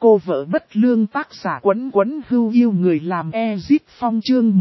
Cô vợ bất lương tác giả Quấn Quấn Hưu Yêu Người Làm Ezip Phong chương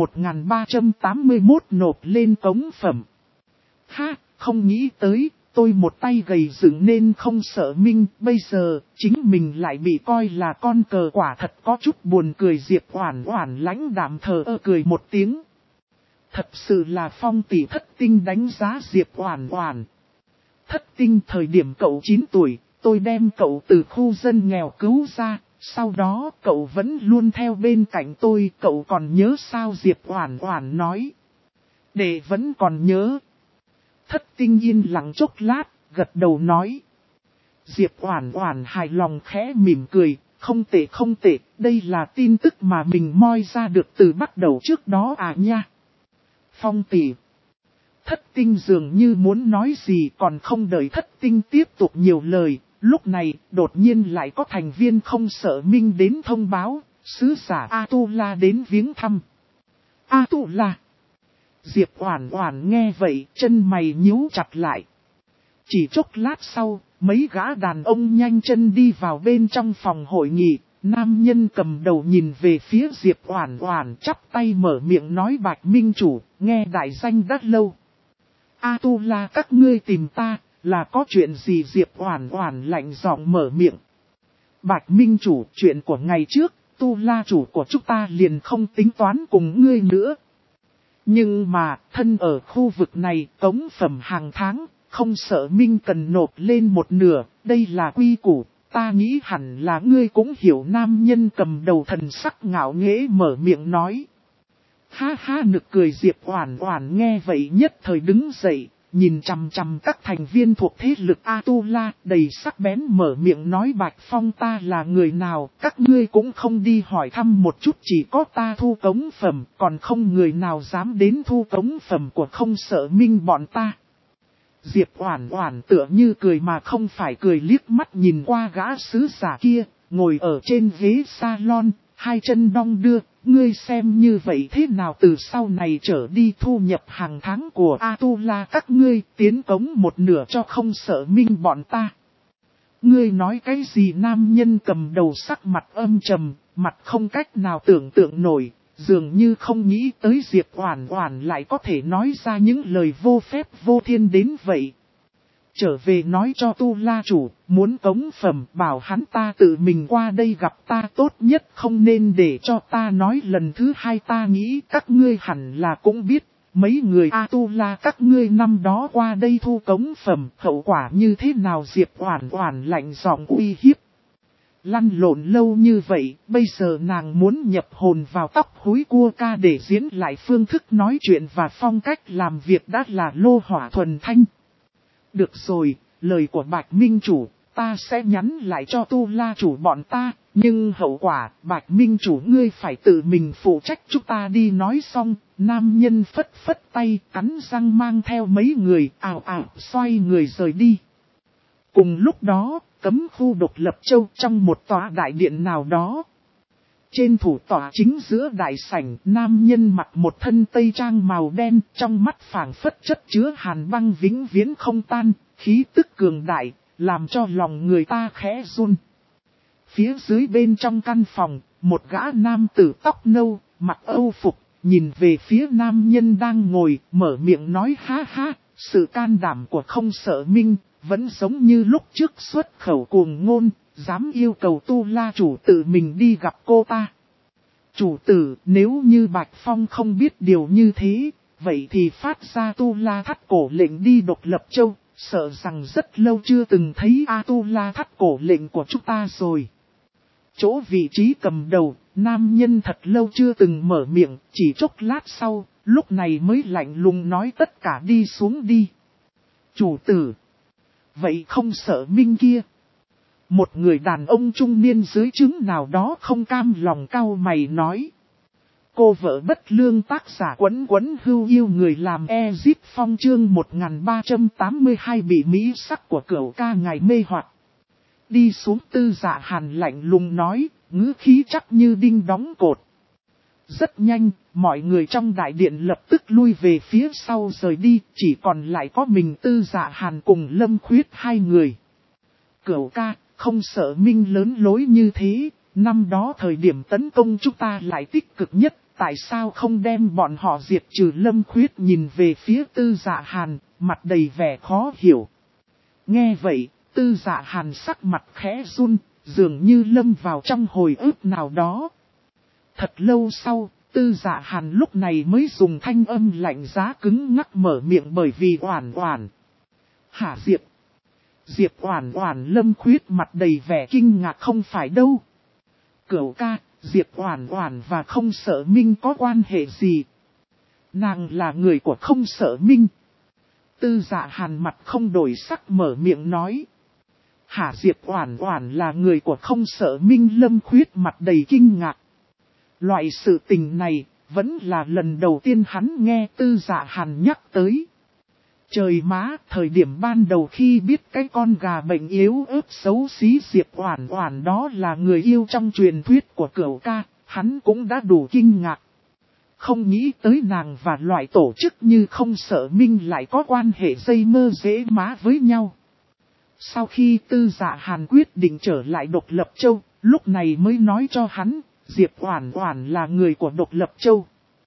1381 nộp lên cống phẩm. Ha, không nghĩ tới, tôi một tay gầy dựng nên không sợ Minh, bây giờ, chính mình lại bị coi là con cờ, quả thật có chút buồn cười. Diệp Oản Oản lãnh đạm thờ ơ cười một tiếng. Thật sự là Phong tỷ thất tinh đánh giá Diệp Oản Oản. Thất tinh thời điểm cậu 9 tuổi, tôi đem cậu từ khu dân nghèo cứu ra, sau đó cậu vẫn luôn theo bên cạnh tôi, cậu còn nhớ sao? Diệp Oản Oản nói. Đệ vẫn còn nhớ. Thất tinh yên lặng chốc lát, gật đầu nói. Diệp Oản Oản hài lòng khẽ mỉm cười, không tệ không tệ, đây là tin tức mà mình moi ra được từ bắt đầu trước đó à nha. Phong tỷ. Thất tinh dường như muốn nói gì, còn không đợi thất tinh tiếp tục nhiều lời, lúc này đột nhiên lại có thành viên không sợ Minh đến thông báo, sứ giả Atula đến viếng thăm. Atula. Diệp Oản Oản nghe vậy, chân mày nhíu chặt lại. Chỉ chốc lát sau, mấy gã đàn ông nhanh chân đi vào bên trong phòng hội nghị, nam nhân cầm đầu nhìn về phía Diệp Oản Oản, chắp tay mở miệng nói: Bạch Minh chủ, nghe đại danh đã lâu. Atula các ngươi tìm ta, là có chuyện gì? Diệp Oản Oản lạnh giọng mở miệng. Bạch Minh chủ, chuyện của ngày trước, Atula chủ của chúng ta liền không tính toán cùng ngươi nữa. Nhưng mà, thân ở khu vực này, cống phẩm hàng tháng, không sợ Minh cần nộp lên một nửa, đây là quy củ, ta nghĩ hẳn là ngươi cũng hiểu. Nam nhân cầm đầu thần sắc ngạo nghễ mở miệng nói. Ha ha, nực cười. Diệp Oản Oản nghe vậy nhất thời đứng dậy, nhìn chằm chằm các thành viên thuộc thế lực Atula, đầy sắc bén mở miệng nói: Bạch Phong ta là người nào, các ngươi cũng không đi hỏi thăm một chút, chỉ có ta thu cống phẩm, còn không người nào dám đến thu cống phẩm của không sợ Minh bọn ta. Diệp Oản Oản tựa như cười mà không phải cười, liếc mắt nhìn qua gã sứ giả kia, ngồi ở trên ghế salon, hai chân đong đưa. Ngươi xem như vậy thế nào, từ sau này trở đi thu nhập hàng tháng của Atula các ngươi tiến cống một nửa cho không sợ Minh bọn ta. Ngươi nói cái gì? Nam nhân cầm đầu sắc mặt âm trầm, mặt không cách nào tưởng tượng nổi, dường như không nghĩ tới Diệp Oản Oản lại có thể nói ra những lời vô phép vô thiên đến vậy. Trở về nói cho Atula chủ, muốn cống phẩm bảo hắn ta tự mình qua đây gặp ta, tốt nhất không nên để cho ta nói lần thứ hai. Ta nghĩ các ngươi hẳn là cũng biết, mấy người Atula các ngươi năm đó qua đây thu cống phẩm, hậu quả như thế nào? Diệp Oản Oản lạnh giọng uy hiếp. Lăn lộn lâu như vậy, bây giờ nàng muốn nhập hồn vào tóc húi cua ca để diễn lại phương thức nói chuyện và phong cách làm việc đã là lô hỏa thuần thanh. Được rồi, lời của Bạch Minh chủ, ta sẽ nhắn lại cho Atula chủ bọn ta, nhưng hậu quả, Bạch Minh chủ ngươi phải tự mình phụ trách. Chúng ta đi. Nói xong, nam nhân phất phất tay, cắn răng mang theo mấy người ào ào xoay người rời đi. Cùng lúc đó, cấm khu Độc Lập Châu trong một tòa đại điện nào đó. Trên thủ tọa chính giữa đại sảnh, nam nhân mặc một thân tây trang màu đen, trong mắt phảng phất chất chứa hàn băng vĩnh viễn không tan, khí tức cường đại, làm cho lòng người ta khẽ run. Phía dưới bên trong căn phòng, một gã nam tử tóc nâu, mặc âu phục, nhìn về phía nam nhân đang ngồi, mở miệng nói: ha ha, sự can đảm của không sợ Minh, vẫn giống như lúc trước xuất khẩu cuồng ngôn. Dám yêu cầu Atula chủ tự mình đi gặp cô ta. Chủ tử, nếu như Bạch Phong không biết điều như thế, vậy thì phát ra Atula thắt cổ lệnh đi Độc Lập Châu, sợ rằng rất lâu chưa từng thấy Atula thắt cổ lệnh của chúng ta rồi. Chỗ vị trí cầm đầu, nam nhân thật lâu chưa từng mở miệng, chỉ chốc lát sau, lúc này mới lạnh lùng nói: tất cả đi xuống đi. Chủ tử, vậy không sợ Minh kia? Một người đàn ông trung niên dưới trướng nào đó không cam lòng cau mày nói. Cô vợ bất lương tác giả Quấn Quấn Hưu Yêu Người Làm Ezip Phong chương 1382 bị mỹ sắc của cửu ca ngài mê hoặc. Đi xuống. Tư Dạ Hàn lạnh lùng nói, ngữ khí chắc như đinh đóng cột. Rất nhanh, mọi người trong đại điện lập tức lui về phía sau rời đi, chỉ còn lại có mình Tư Dạ Hàn cùng Lâm Khuyết hai người. Cửu ca, không sợ Minh lớn lối như thế, năm đó thời điểm tấn công chúng ta lại tích cực nhất, tại sao không đem bọn họ diệt trừ? Lâm Khuyết nhìn về phía Tư Dạ Hàn, mặt đầy vẻ khó hiểu. Nghe vậy, Tư Dạ Hàn sắc mặt khẽ run, dường như lâm vào trong hồi ức nào đó. Thật lâu sau, Tư Dạ Hàn lúc này mới dùng thanh âm lạnh giá cứng ngắc mở miệng, bởi vì Oản Oản. Hả Diệp? Diệp Oản Oản? Lâm Khuyết mặt đầy vẻ kinh ngạc. Không phải đâu. Cửu ca, Diệp Oản Oản và Không Sợ Minh có quan hệ gì? Nàng là người của Không Sợ Minh. Tư Dạ Hàn mặt không đổi sắc mở miệng nói. Hả? Diệp Oản Oản là người của Không Sợ Minh? Lâm Khuyết mặt đầy kinh ngạc. Loại sự tình này, vẫn là lần đầu tiên hắn nghe Tư Dạ Hàn nhắc tới. Trời má, thời điểm ban đầu khi biết cái con gà bệnh yếu ớt xấu xí Diệp Oản Oản đó là người yêu trong truyền thuyết của Cửu ca, hắn cũng đã đủ kinh ngạc. Không nghĩ tới nàng và loại tổ chức như Không Sợ Minh lại có quan hệ dây mơ dễ má với nhau. Sau khi Tư Dạ Hàn quyết định trở lại Độc Lập Châu, lúc này mới nói cho hắn, Diệp Oản Oản là người của Độc Lập Châu.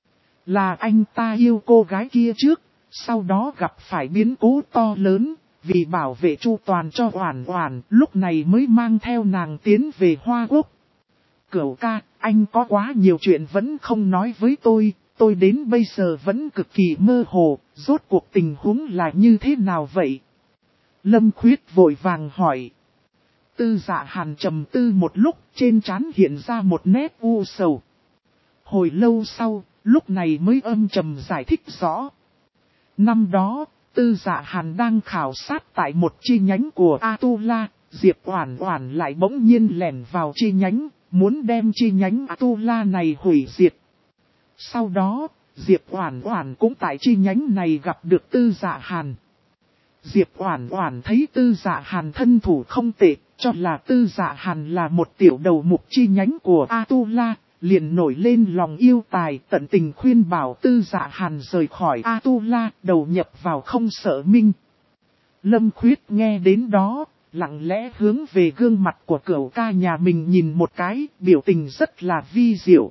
Là anh ta yêu cô gái kia trước, sau đó gặp phải biến cố to lớn, vì bảo vệ chu toàn cho Oản Oản, lúc này mới mang theo nàng tiến về Hoa Quốc. Cửu ca, anh có quá nhiều chuyện vẫn không nói với tôi đến bây giờ vẫn cực kỳ mơ hồ, rốt cuộc tình huống là như thế nào vậy? Lâm Khuyết vội vàng hỏi. Tư Dạ Hàn trầm tư một lúc, trên trán hiện ra một nét u sầu. Hồi lâu sau, lúc này mới âm trầm giải thích rõ. Năm đó, Tư Dạ Hàn đang khảo sát tại một chi nhánh của Atula, Diệp Oản Oản lại bỗng nhiên lẻn vào chi nhánh, muốn đem chi nhánh Atula này hủy diệt. Sau đó, Diệp Oản Oản cũng tại chi nhánh này gặp được Tư Dạ Hàn. Diệp Oản Oản thấy Tư Dạ Hàn thân thủ không tệ, cho là Tư Dạ Hàn là một tiểu đầu mục chi nhánh của Atula, liền nổi lên lòng yêu tài, tận tình khuyên bảo Tư Dạ Hàn rời khỏi Atula, đầu nhập vào Không Sợ Minh. Lâm Khuyết nghe đến đó, lặng lẽ hướng về gương mặt của Cửu ca nhà mình nhìn một cái, biểu tình rất là vi diệu.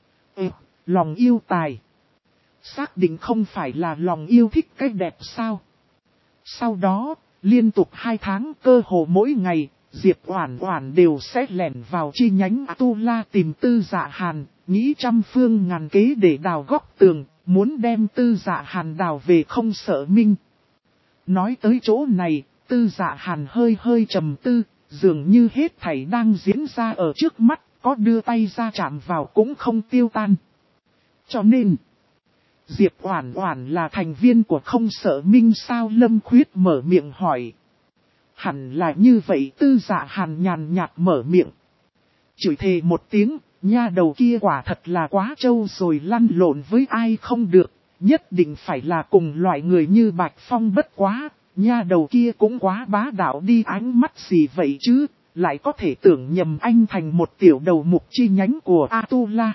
Lòng yêu tài. Xác định không phải là lòng yêu thích cái đẹp sao? Sau đó, liên tục 2 tháng cơ hồ mỗi ngày, Diệp Oản Oản đều sẽ lẻn vào chi nhánh Atula tìm Tư Dạ Hàn, nghĩ trăm phương ngàn kế để đào góc tường, muốn đem Tư Dạ Hàn đào về Không Sợ Minh. Nói tới chỗ này, Tư Dạ Hàn hơi trầm tư, dường như hết thảy đang diễn ra ở trước mắt, có đưa tay ra chạm vào cũng không tiêu tan. Cho nên, Diệp Oản Oản là thành viên của Không Sợ Minh sao? Lâm Khuyết mở miệng hỏi. Hẳn là như vậy. Tư Dạ Hàn nhàn nhạt mở miệng. Chửi thề một tiếng, nha đầu kia quả thật là quá trâu rồi, lăn lộn với ai không được, nhất định phải là cùng loại người như Bạch Phong. Bất quá, nha đầu kia cũng quá bá đạo đi, ánh mắt gì vậy chứ, lại có thể tưởng nhầm anh thành một tiểu đầu mục chi nhánh của Atula.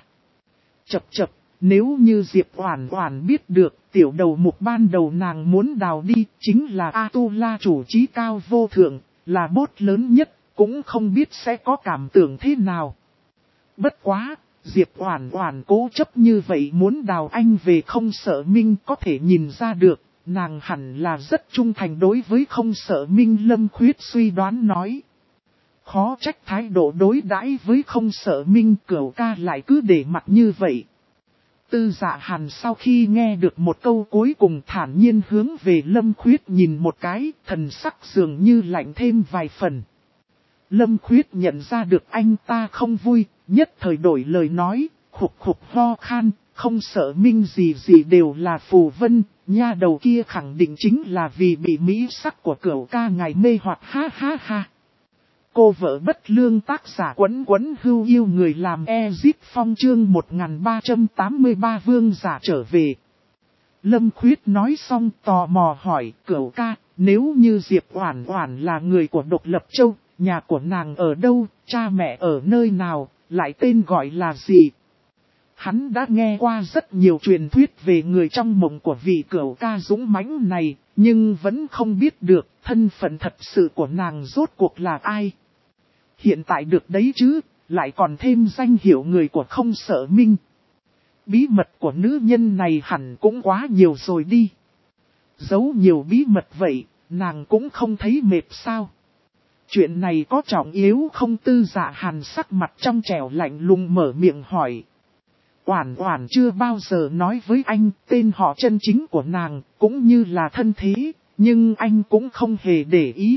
Chập. Nếu như Diệp Oản Oản biết được tiểu đầu mục ban đầu nàng muốn đào đi chính là Atula chủ trí cao vô thượng, là boss lớn nhất, cũng không biết sẽ có cảm tưởng thế nào. Bất quá, Diệp Oản Oản cố chấp như vậy muốn đào anh về Không Sợ Minh, có thể nhìn ra được, nàng hẳn là rất trung thành đối với Không Sợ Minh. Lâm Khuyết suy đoán nói. Khó trách thái độ đối đãi với Không Sợ Minh Cửu ca lại cứ để mặt như vậy. Tư Dạ Hàn sau khi nghe được một câu cuối cùng thản nhiên hướng về Lâm Khuyết nhìn một cái, thần sắc dường như lạnh thêm vài phần. Lâm Khuyết nhận ra được anh ta không vui, nhất thời đổi lời nói, khục ho khan, Không Sợ Minh gì đều là phù vân, nha đầu kia khẳng định chính là vì bị mỹ sắc của Cửu ca ngài mê hoặc, ha. Cô vợ bất lương tác giả Quấn hưu yêu người làm Ezip Phong chương 1383 vương giả trở về. Lâm Khuyết nói xong tò mò hỏi Cửu ca, nếu như Diệp Oản Oản là người của Độc Lập Châu, nhà của nàng ở đâu, cha mẹ ở nơi nào, lại tên gọi là gì? Hắn đã nghe qua rất nhiều truyền thuyết về người trong mộng của vị Cửu ca dũng mãnh này, nhưng vẫn không biết được thân phận thật sự của nàng rốt cuộc là ai. Hiện tại được đấy chứ, lại còn thêm danh hiệu người của không sợ minh. Bí mật của nữ nhân này hẳn cũng quá nhiều rồi đi. Giấu nhiều bí mật vậy, nàng cũng không thấy mệt sao. Chuyện này có trọng yếu không? Tư Dạ Hàn sắc mặt trong trẻo lạnh lùng mở miệng hỏi. Oản Oản chưa bao giờ nói với anh tên họ chân chính của nàng, cũng như là thân thế, nhưng anh cũng không hề để ý.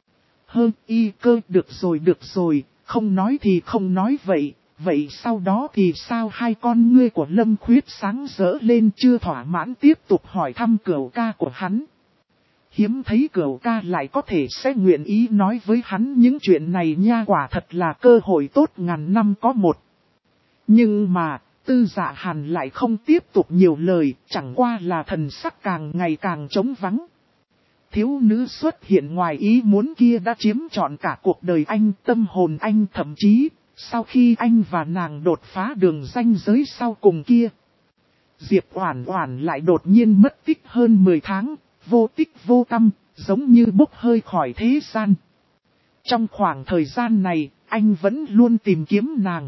Y cơ, được rồi, không nói thì không nói vậy, vậy sau đó thì sao? Hai con ngươi của Lâm Khuyết sáng rỡ lên, chưa thỏa mãn tiếp tục hỏi thăm Cửu ca của hắn. Hiếm thấy Cửu ca lại có thể sẽ nguyện ý nói với hắn những chuyện này nha, quả thật là cơ hội tốt ngàn năm có một. Nhưng mà, Tư Dạ Hàn lại không tiếp tục nhiều lời, chẳng qua là thần sắc càng ngày càng trống vắng. Thiếu nữ xuất hiện ngoài ý muốn kia đã chiếm trọn cả cuộc đời anh, tâm hồn anh, thậm chí, sau khi anh và nàng đột phá đường ranh giới sau cùng kia. Diệp Oản Oản lại đột nhiên mất tích hơn 10 tháng, vô tích vô tâm, giống như bốc hơi khỏi thế gian. Trong khoảng thời gian này, anh vẫn luôn tìm kiếm nàng.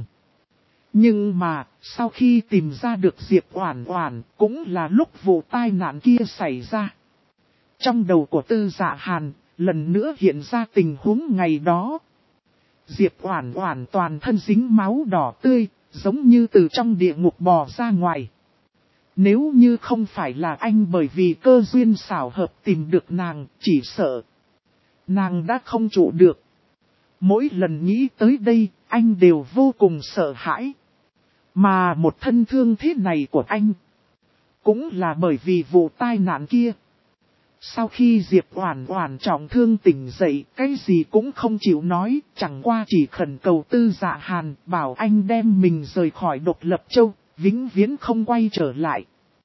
Nhưng mà, sau khi tìm ra được Diệp Oản Oản, cũng là lúc vụ tai nạn kia xảy ra. Trong đầu của Tư Dạ Hàn, lần nữa hiện ra tình huống ngày đó. Diệp Oản Oản toàn thân dính máu đỏ tươi, giống như từ trong địa ngục bò ra ngoài. Nếu như không phải là anh bởi vì cơ duyên xảo hợp tìm được nàng, chỉ sợ nàng đã không trụ được. Mỗi lần nghĩ tới đây, anh đều vô cùng sợ hãi. Mà một thân thương thế này của anh, cũng là bởi vì vụ tai nạn kia. Sau khi Diệp Oản Oản trọng thương tỉnh dậy, cái gì cũng không chịu nói, chẳng qua chỉ khẩn cầu Tư Dạ Hàn bảo anh đem mình rời khỏi Độc Lập Châu, vĩnh viễn không quay trở lại.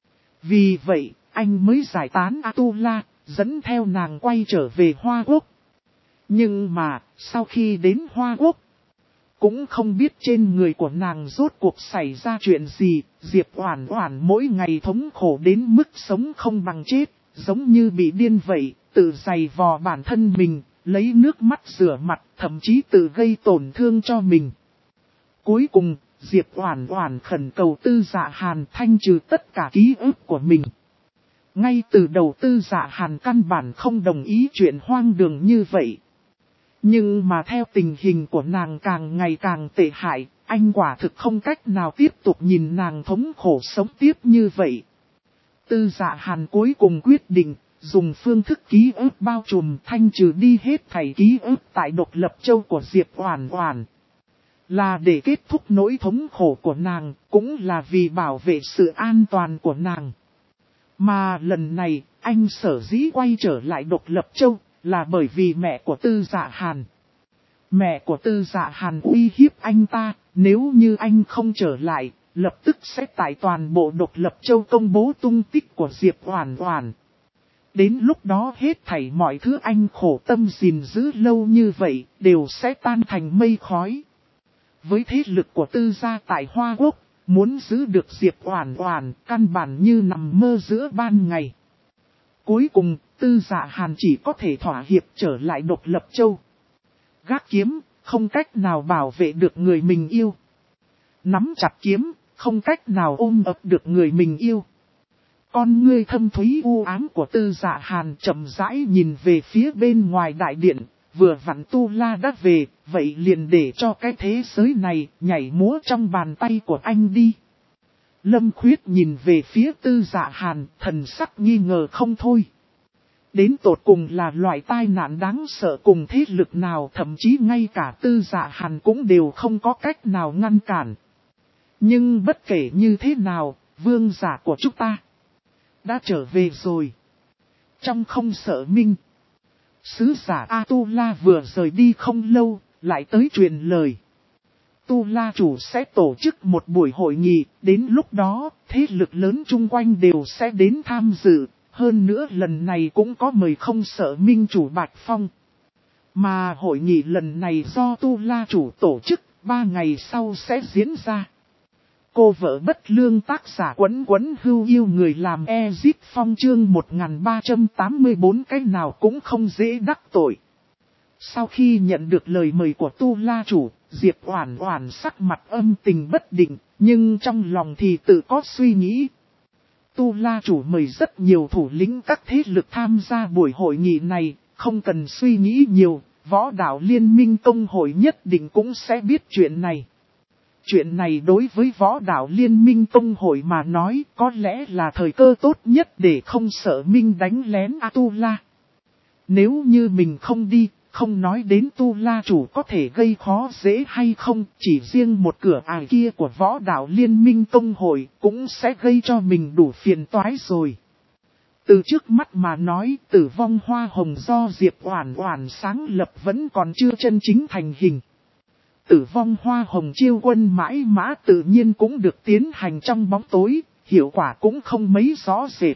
Vì vậy, anh mới giải tán Atula, dẫn theo nàng quay trở về Hoa Quốc. Nhưng mà, sau khi đến Hoa Quốc, cũng không biết trên người của nàng rốt cuộc xảy ra chuyện gì, Diệp Oản Oản mỗi ngày thống khổ đến mức sống không bằng chết, giống như bị điên vậy, tự giày vò bản thân mình, lấy nước mắt rửa mặt, thậm chí tự gây tổn thương cho mình. Cuối cùng, Diệp Oản Oản khẩn cầu Tư Dạ Hàn thanh trừ tất cả ký ức của mình. Ngay từ đầu Tư Dạ Hàn căn bản không đồng ý chuyện hoang đường như vậy. Nhưng mà theo tình hình của nàng càng ngày càng tệ hại, anh quả thực không cách nào tiếp tục nhìn nàng thống khổ sống tiếp như vậy. Tư Dạ Hàn cuối cùng quyết định, dùng phương thức ký ức bao trùm thanh trừ đi hết thảy ký ức tại Độc Lập Châu của Diệp Oản Oản. Là để kết thúc nỗi thống khổ của nàng, cũng là vì bảo vệ sự an toàn của nàng. Mà lần này, anh sở dĩ quay trở lại Độc Lập Châu, là bởi vì mẹ của Tư Dạ Hàn. Mẹ của Tư Dạ Hàn uy hiếp anh ta, nếu như anh không trở lại, lập tức sẽ tại toàn bộ Độc Lập Châu công bố tung tích của Diệp Oản Oản. Đến lúc đó hết thảy mọi thứ anh khổ tâm gìn giữ lâu như vậy, đều sẽ tan thành mây khói. Với thế lực của Tư gia tại Hoa Quốc, muốn giữ được Diệp Oản Oản căn bản như nằm mơ giữa ban ngày. Cuối cùng, Tư Dạ Hàn chỉ có thể thỏa hiệp trở lại Độc Lập Châu. Gác kiếm, không cách nào bảo vệ được người mình yêu. Nắm chặt kiếm, không cách nào ôm ấp được người mình yêu. Con ngươi thâm thúy u ám của Tư Dạ Hàn chậm rãi nhìn về phía bên ngoài đại điện, vừa vặn Tu La đã về, vậy liền để cho cái thế giới này nhảy múa trong bàn tay của anh đi. Lâm Khuyết nhìn về phía Tư Dạ Hàn, thần sắc nghi ngờ không thôi. Đến tột cùng là loại tai nạn đáng sợ cùng thế lực nào, thậm chí ngay cả Tư Dạ Hàn cũng đều không có cách nào ngăn cản. Nhưng bất kể như thế nào, vương giả của chúng ta đã trở về rồi. Trong không sợ minh, sứ giả Atula vừa rời đi không lâu, lại tới truyền lời. Tu La chủ sẽ tổ chức một buổi hội nghị, đến lúc đó, thế lực lớn chung quanh đều sẽ đến tham dự. Hơn nữa lần này cũng có mời không sợ minh chủ Bạch Phong. Mà hội nghị lần này do Tu La chủ tổ chức, 3 ngày sau sẽ diễn ra. Cô vợ bất lương tác giả Quấn Quấn Hưu yêu người làm Ezip Phong chương 1384 cái nào cũng không dễ đắc tội. Sau khi nhận được lời mời của Tu La chủ, Diệp Oản Oản sắc mặt âm tình bất định, nhưng trong lòng thì tự có suy nghĩ. Tu La chủ mời rất nhiều thủ lĩnh các thế lực tham gia buổi hội nghị này, không cần suy nghĩ nhiều, Võ Đạo Liên minh Tông hội nhất định cũng sẽ biết chuyện này. Chuyện này đối với Võ Đạo Liên minh Tông hội mà nói có lẽ là thời cơ tốt nhất để không sợ Minh đánh lén Tu La. Nếu như mình không đi, không nói đến Tu La chủ có thể gây khó dễ hay không, chỉ riêng một cửa ải kia của Võ Đạo Liên minh Tông hội cũng sẽ gây cho mình đủ phiền toái rồi. Từ trước mắt mà nói, Tử Vong Hoa Hồng do Diệp Oản Oản sáng lập vẫn còn chưa chân chính thành hình. Tử Vong Hoa Hồng chiêu quân mãi mã tự nhiên cũng được tiến hành trong bóng tối, hiệu quả cũng không mấy rõ rệt.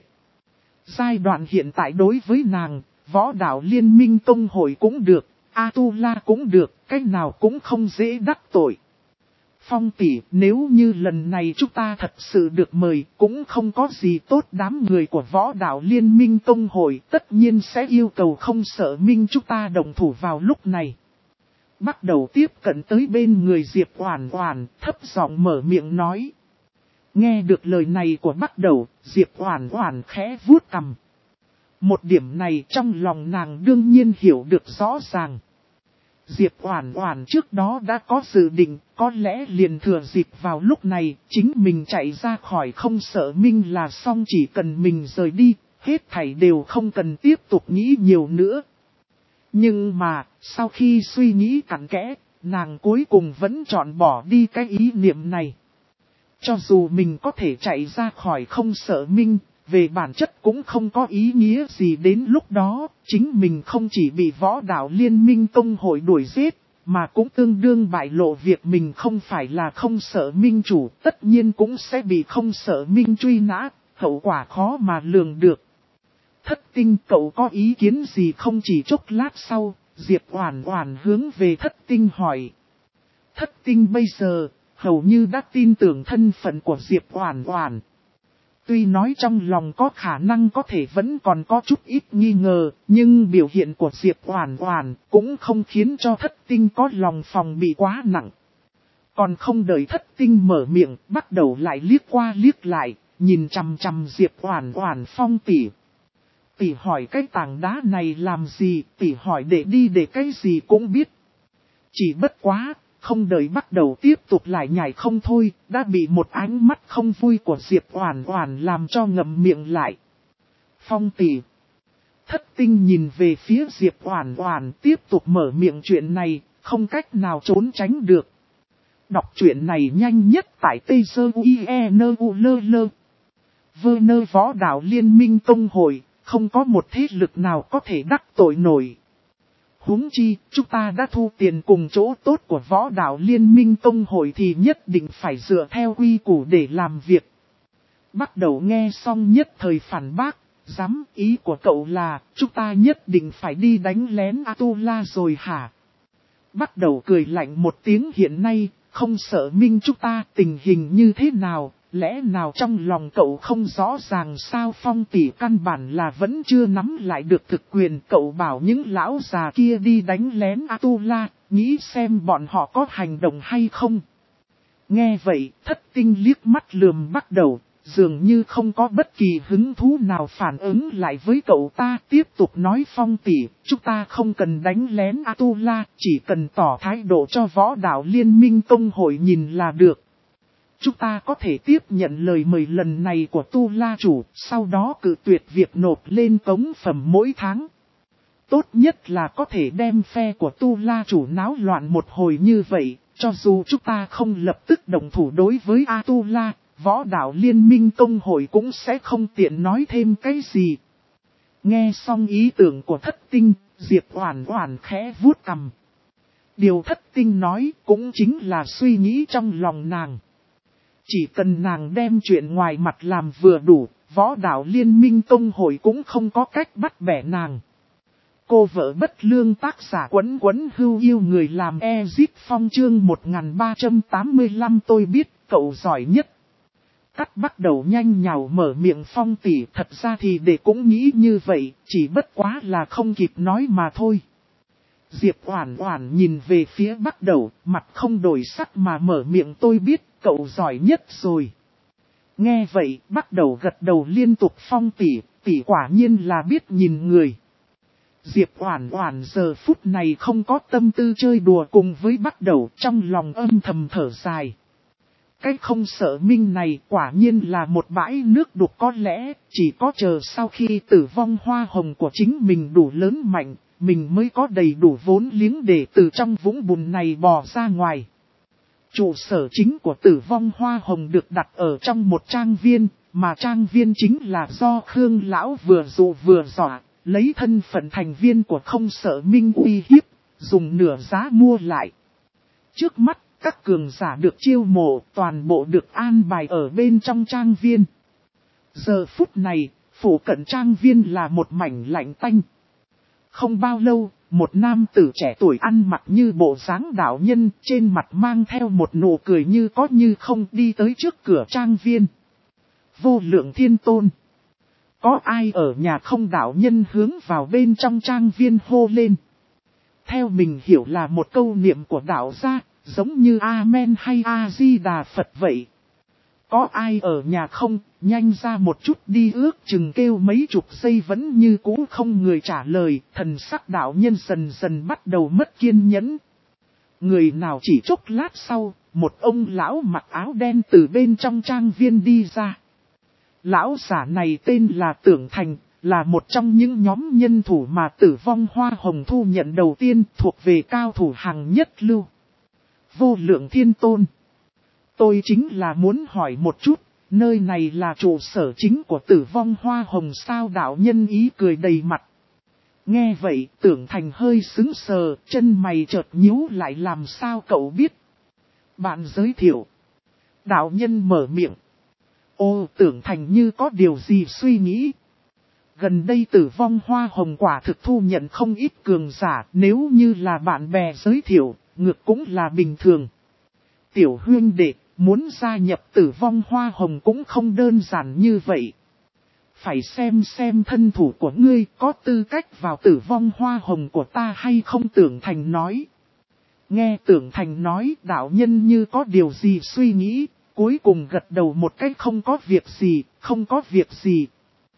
Giai đoạn hiện tại đối với nàng, Võ Đạo Liên minh Tông hội cũng được, Atula cũng được, cách nào cũng không dễ đắc tội. Phong tỷ, nếu như lần này chúng ta thật sự được mời, cũng không có gì tốt, đám người của Võ Đạo Liên minh Tông hội tất nhiên sẽ yêu cầu không sợ Minh chúng ta đồng thủ vào lúc này. Bắt đầu tiếp cận tới bên người Diệp Oản Oản, thấp giọng mở miệng nói. Nghe được lời này của bắt đầu, Diệp Oản Oản khẽ vuốt cằm. Một điểm này trong lòng nàng đương nhiên hiểu được rõ ràng. Diệp Oản Oản trước đó đã có dự định, có lẽ liền thừa dịp vào lúc này, chính mình chạy ra khỏi không sợ Minh là xong, chỉ cần mình rời đi, hết thảy đều không cần tiếp tục nghĩ nhiều nữa. Nhưng mà, sau khi suy nghĩ cặn kẽ, nàng cuối cùng vẫn chọn bỏ đi cái ý niệm này. Cho dù mình có thể chạy ra khỏi không sợ Minh, về bản chất cũng không có ý nghĩa gì, đến lúc đó, chính mình không chỉ bị Võ Đạo Liên minh Tông hội đuổi giết, mà cũng tương đương bại lộ việc mình không phải là không sợ Minh chủ, tất nhiên cũng sẽ bị không sợ Minh truy nã, hậu quả khó mà lường được. Thất Tinh, cậu có ý kiến gì không? Chỉ chốc lát sau, Diệp Oản Oản hướng về Thất Tinh hỏi. Thất Tinh bây giờ, hầu như đã tin tưởng thân phận của Diệp Oản Oản. Tuy nói trong lòng có khả năng có thể vẫn còn có chút ít nghi ngờ, nhưng biểu hiện của Diệp Oản Oản cũng không khiến cho Thất Tinh có lòng phòng bị quá nặng. Còn không đợi Thất Tinh mở miệng, bắt đầu lại liếc qua liếc lại, nhìn chằm chằm Diệp Oản Oản. Phong tỷ. Tỷ hỏi cái tảng đá này làm gì, tỷ hỏi để đi để cái gì cũng biết. Chỉ bất quá, không đợi bắt đầu tiếp tục lại nhảy không thôi, đã bị một ánh mắt không vui của Diệp Oản Oản làm cho ngậm miệng lại. Phong tỷ. Thất Tinh nhìn về phía Diệp Oản Oản tiếp tục mở miệng, chuyện này, không cách nào trốn tránh được. Đọc truyện này nhanh nhất tại tzuienull. Vơ Võ Đạo Liên minh Tông hội, không có một thế lực nào có thể đắc tội nổi. Huống chi, chúng ta đã thu tiền cùng chỗ tốt của Võ Đạo Liên minh Tông hội thì nhất định phải dựa theo quy củ để làm việc. Bắt đầu nghe xong nhất thời phản bác, dám, ý của cậu là, chúng ta nhất định phải đi đánh lén Atula rồi hả? Bắt đầu cười lạnh một tiếng, hiện nay, không sợ Minh chúng ta tình hình như thế nào, lẽ nào trong lòng cậu không rõ ràng sao? Phong tỷ, căn bản là vẫn chưa nắm lại được thực quyền, cậu bảo những lão già kia đi đánh lén Atula, nghĩ xem bọn họ có hành động hay không? Nghe vậy, Thất Tinh liếc mắt lườm bắt đầu, dường như không có bất kỳ hứng thú nào phản ứng lại với cậu ta, tiếp tục nói. Phong tỷ, chúng ta không cần đánh lén Atula, chỉ cần tỏ thái độ cho Võ Đạo Liên minh Tông hội nhìn là được. Chúng ta có thể tiếp nhận lời mời lần này của Tu La chủ, sau đó cự tuyệt việc nộp lên cống phẩm mỗi tháng. Tốt nhất là có thể đem phe của Tu La chủ náo loạn một hồi như vậy, cho dù chúng ta không lập tức đồng thủ đối với Atula, Võ Đạo Liên minh Tông hội cũng sẽ không tiện nói thêm cái gì. Nghe xong ý tưởng của Thất Tinh, Diệp Oản Oản khẽ vuốt cằm. Điều Thất Tinh nói cũng chính là suy nghĩ trong lòng nàng. Chỉ cần nàng đem chuyện ngoài mặt làm vừa đủ, Võ Đạo Liên minh Tông hội cũng không có cách bắt bẻ nàng. Cô vợ bất lương, tác giả Quấn Quấn Hưu yêu người làm Ezip Phong, chương 1385. Tôi biết cậu giỏi nhất. Cắt bắt đầu nhanh nhào mở miệng. Phong tỷ, thật ra thì để cũng nghĩ như vậy, chỉ bất quá là không kịp nói mà thôi. Diệp Oản Oản nhìn về phía Bắc Đầu, mặt không đổi sắc mà mở miệng, tôi biết, cậu giỏi nhất rồi. Nghe vậy, Bắc Đầu gật đầu liên tục, Phong tỷ quả nhiên là biết nhìn người. Diệp Oản Oản giờ phút này không có tâm tư chơi đùa cùng với Bắc Đầu, trong lòng âm thầm thở dài. Cái không sợ minh này quả nhiên là một bãi nước đục, có lẽ chỉ có chờ sau khi tử vong hoa hồng của chính mình đủ lớn mạnh, mình mới có đầy đủ vốn liếng để từ trong vũng bùn này bò ra ngoài. Trụ sở chính của tử vong hoa hồng được đặt ở trong một trang viên, mà trang viên chính là do Khương Lão vừa dụ vừa dọa, lấy thân phận thành viên của không sợ minh uy hiếp, dùng nửa giá mua lại. Trước mắt, các cường giả được chiêu mộ toàn bộ được an bài ở bên trong trang viên. Giờ phút này, phủ cận trang viên là một mảnh lạnh tanh. Không bao lâu, một nam tử trẻ tuổi ăn mặc như bộ dáng đạo nhân, trên mặt mang theo một nụ cười như có như không đi tới trước cửa trang viên. Vô Lượng Thiên Tôn. Có ai ở nhà không? Đạo nhân hướng vào bên trong trang viên hô lên. Theo mình hiểu là một câu niệm của đạo gia, giống như Amen hay A-di-đà Phật vậy. Có ai ở nhà không? Nhanh ra một chút đi, ước chừng kêu mấy chục giây vẫn như cũ không người trả lời, thần sắc đạo nhân dần dần bắt đầu mất kiên nhẫn. Người nào chỉ chốc lát sau, một ông lão mặc áo đen từ bên trong trang viên đi ra. Lão giả này tên là Tưởng Thành, là một trong những nhóm nhân thủ mà tử vong hoa hồng thu nhận đầu tiên, thuộc về cao thủ hàng nhất lưu. Vô Lượng Thiên Tôn. Tôi chính là muốn hỏi một chút, nơi này là trụ sở chính của tử vong hoa hồng sao? Đạo nhân ý cười đầy mặt. Nghe vậy, Tưởng Thành hơi sững sờ, chân mày chợt nhíu lại, làm sao cậu biết? Bạn giới thiệu. Đạo nhân mở miệng. Ô, Tưởng Thành như có điều gì suy nghĩ. Gần đây tử vong hoa hồng quả thực thu nhận không ít cường giả, nếu như là bạn bè giới thiệu, ngược cũng là bình thường. Tiểu huynh đệ, muốn gia nhập tử vong hoa hồng cũng không đơn giản như vậy. Phải xem thân thủ của ngươi có tư cách vào tử vong hoa hồng của ta hay không, Tưởng Thành nói. Nghe Tưởng Thành nói, đạo nhân như có điều gì suy nghĩ, cuối cùng gật đầu một cách không có việc gì, không có việc gì.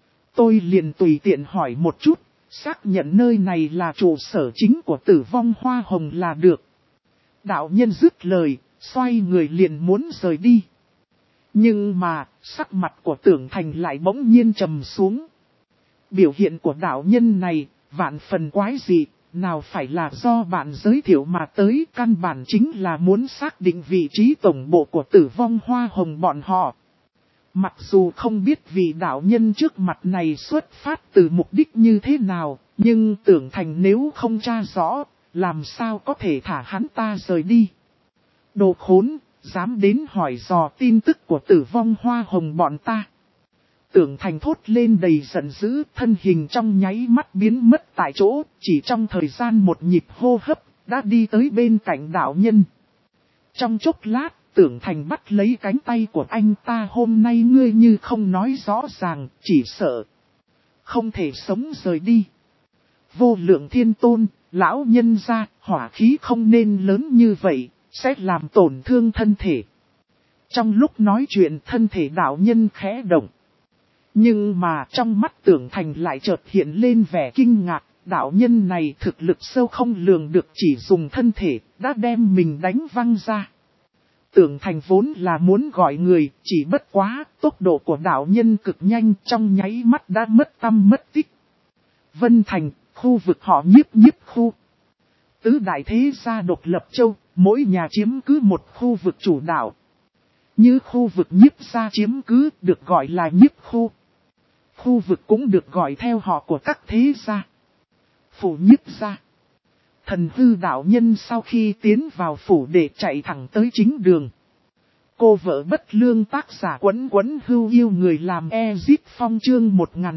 Tôi liền tùy tiện hỏi một chút, xác nhận nơi này là trụ sở chính của tử vong hoa hồng là được. Đạo nhân dứt lời, xoay người liền muốn rời đi. Nhưng mà, sắc mặt của Tưởng Thành lại bỗng nhiên trầm xuống. Biểu hiện của đạo nhân này, vạn phần quái dị, nào phải là do bạn giới thiệu mà tới, căn bản chính là muốn xác định vị trí tổng bộ của tử vong hoa hồng bọn họ. Mặc dù không biết vị đạo nhân trước mặt này xuất phát từ mục đích như thế nào, nhưng Tưởng Thành nếu không tra rõ, làm sao có thể thả hắn ta rời đi. Đồ khốn, dám đến hỏi dò tin tức của tử vong hoa hồng bọn ta. Tưởng Thành thốt lên đầy giận dữ, thân hình trong nháy mắt biến mất tại chỗ, chỉ trong thời gian một nhịp hô hấp, đã đi tới bên cạnh đạo nhân. Trong chốc lát, Tưởng Thành bắt lấy cánh tay của anh ta, hôm nay ngươi như không nói rõ ràng, chỉ sợ không thể sống rời đi. Vô Lượng Thiên Tôn, lão nhân gia, hỏa khí không nên lớn như vậy, sẽ làm tổn thương thân thể. Trong lúc nói chuyện, thân thể đạo nhân khẽ động. Nhưng mà trong mắt Tưởng Thành lại chợt hiện lên vẻ kinh ngạc, đạo nhân này thực lực sâu không lường được, chỉ dùng thân thể, đã đem mình đánh văng ra. Tưởng Thành vốn là muốn gọi người, chỉ bất quá, tốc độ của đạo nhân cực nhanh, trong nháy mắt đã mất tăm mất tích. Vân Thành, khu vực họ Nhiếp khu. Tứ đại thế gia độc lập châu, mỗi nhà chiếm cứ một khu vực chủ đạo. Như khu vực Nhiếp gia chiếm cứ được gọi là Nhiếp khu. Khu vực cũng được gọi theo họ của các thế gia. Phủ Nhiếp gia. Thần hư đạo nhân sau khi tiến vào phủ để chạy thẳng tới chính đường. Cô vợ bất lương tác giả Quấn Hưu yêu người làm Ezip Phong chương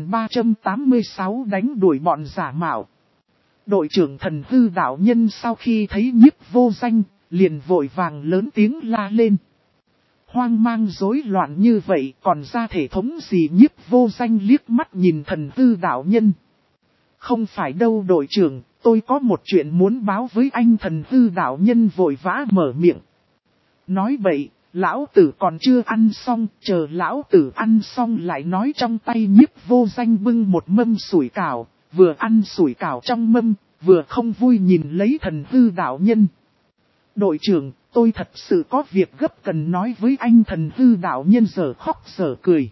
1386 đánh đuổi bọn giả mạo. Đội trưởng thần hư đạo nhân sau khi thấy Nhiếp Vô Danh, liền vội vàng lớn tiếng la lên. Hoang mang rối loạn như vậy còn ra thể thống gì? Nhiếp Vô Danh liếc mắt nhìn thần hư đạo nhân. Không phải đâu đội trưởng, tôi có một chuyện muốn báo với anh. Thần hư đạo nhân vội vã mở miệng. Nói bậy, lão tử còn chưa ăn xong, chờ lão tử ăn xong lại nói. Trong tay Nhiếp Vô Danh bưng một mâm sủi cảo, vừa ăn sủi cảo trong mâm, vừa không vui nhìn lấy thần hư đạo nhân. Đội trưởng, tôi thật sự có việc gấp cần nói với anh. Thần hư đạo nhân giờ khóc giờ cười.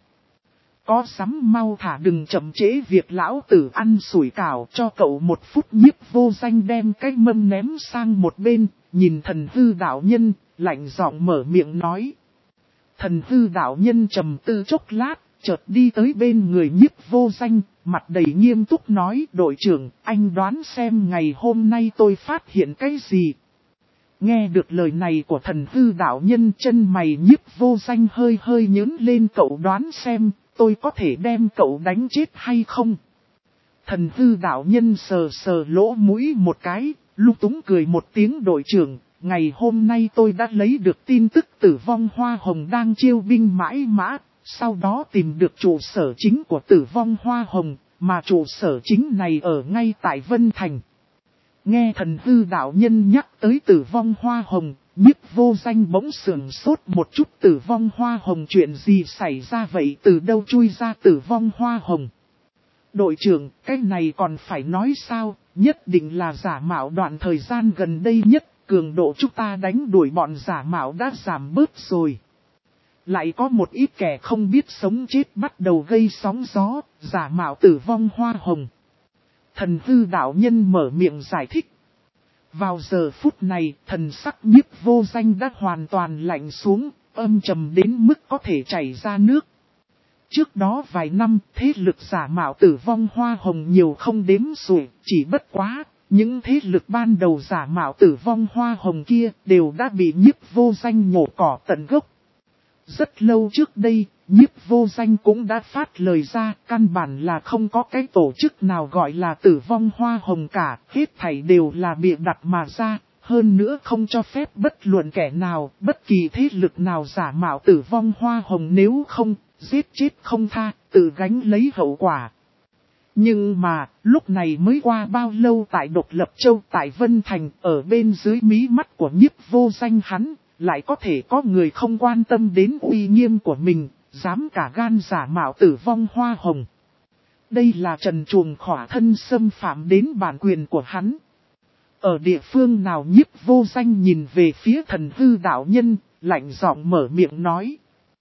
Có sắm mau thả, đừng chậm trễ việc lão tử ăn sủi cảo, cho cậu 1 phút. Nhiếp Vô Danh đem cái mâm ném sang một bên, nhìn thần hư đạo nhân, lạnh giọng mở miệng nói. Thần hư đạo nhân trầm tư chốc lát, chợt đi tới bên người Nhiếp Vô Danh, mặt đầy nghiêm túc nói. Đội trưởng, anh đoán xem ngày hôm nay tôi phát hiện cái gì? Nghe được lời này của thần hư đạo nhân, chân mày Nhiếp Vô Danh hơi hơi nhướng lên. Cậu đoán xem, tôi có thể đem cậu đánh chết hay không? Thần hư đạo nhân sờ sờ lỗ mũi một cái, lung túng cười một tiếng. Đội trưởng, ngày hôm nay tôi đã lấy được tin tức Tử Vong Hoa Hồng đang chiêu binh mãi mã, sau đó tìm được trụ sở chính của Tử Vong Hoa Hồng, mà trụ sở chính này ở ngay tại Vân Thành. Nghe thần hư đạo nhân nhắc tới Tử Vong Hoa Hồng, Nhiếp Vô Danh bỗng sườn sốt một chút. Tử Vong Hoa Hồng chuyện gì xảy ra vậy? Từ đâu chui ra Tử Vong Hoa Hồng? Đội trưởng, cái này còn phải nói sao? Nhất định là giả mạo. Đoạn thời gian gần đây nhất, cường độ chúng ta đánh đuổi bọn giả mạo đã giảm bớt rồi. Lại có một ít kẻ không biết sống chết bắt đầu gây sóng gió, giả mạo Tử Vong Hoa Hồng. Thần hư đạo nhân mở miệng giải thích. Vào giờ phút này, thần sắc Nhiếp Vô Danh đã hoàn toàn lạnh xuống, âm trầm đến mức có thể chảy ra nước. Trước đó vài năm, thế lực giả mạo Tử Vong Hoa Hồng nhiều không đếm xuể, chỉ bất quá, những thế lực ban đầu giả mạo Tử Vong Hoa Hồng kia đều đã bị Nhiếp Vô Danh nhổ cỏ tận gốc. Rất lâu trước đây, Nhiếp Vô Danh cũng đã phát lời ra, căn bản là không có cái tổ chức nào gọi là Tử Vong Hoa Hồng cả, hết thảy đều là bịa đặt mà ra, hơn nữa không cho phép bất luận kẻ nào, bất kỳ thế lực nào giả mạo Tử Vong Hoa Hồng, nếu không, giết chết không tha, tự gánh lấy hậu quả. Nhưng mà, lúc này mới qua bao lâu tại Độc Lập Châu, tại Vân Thành, ở bên dưới mí mắt của Nhiếp Vô Danh hắn, lại có thể có người không quan tâm đến uy nghiêm của mình, dám cả gan giả mạo Tử Vong Hoa Hồng. Đây là trần truồng khỏa thân xâm phạm đến bản quyền của hắn. Ở địa phương nào? Nhiếp Vô Danh nhìn về phía thần hư đạo nhân, lạnh giọng mở miệng nói.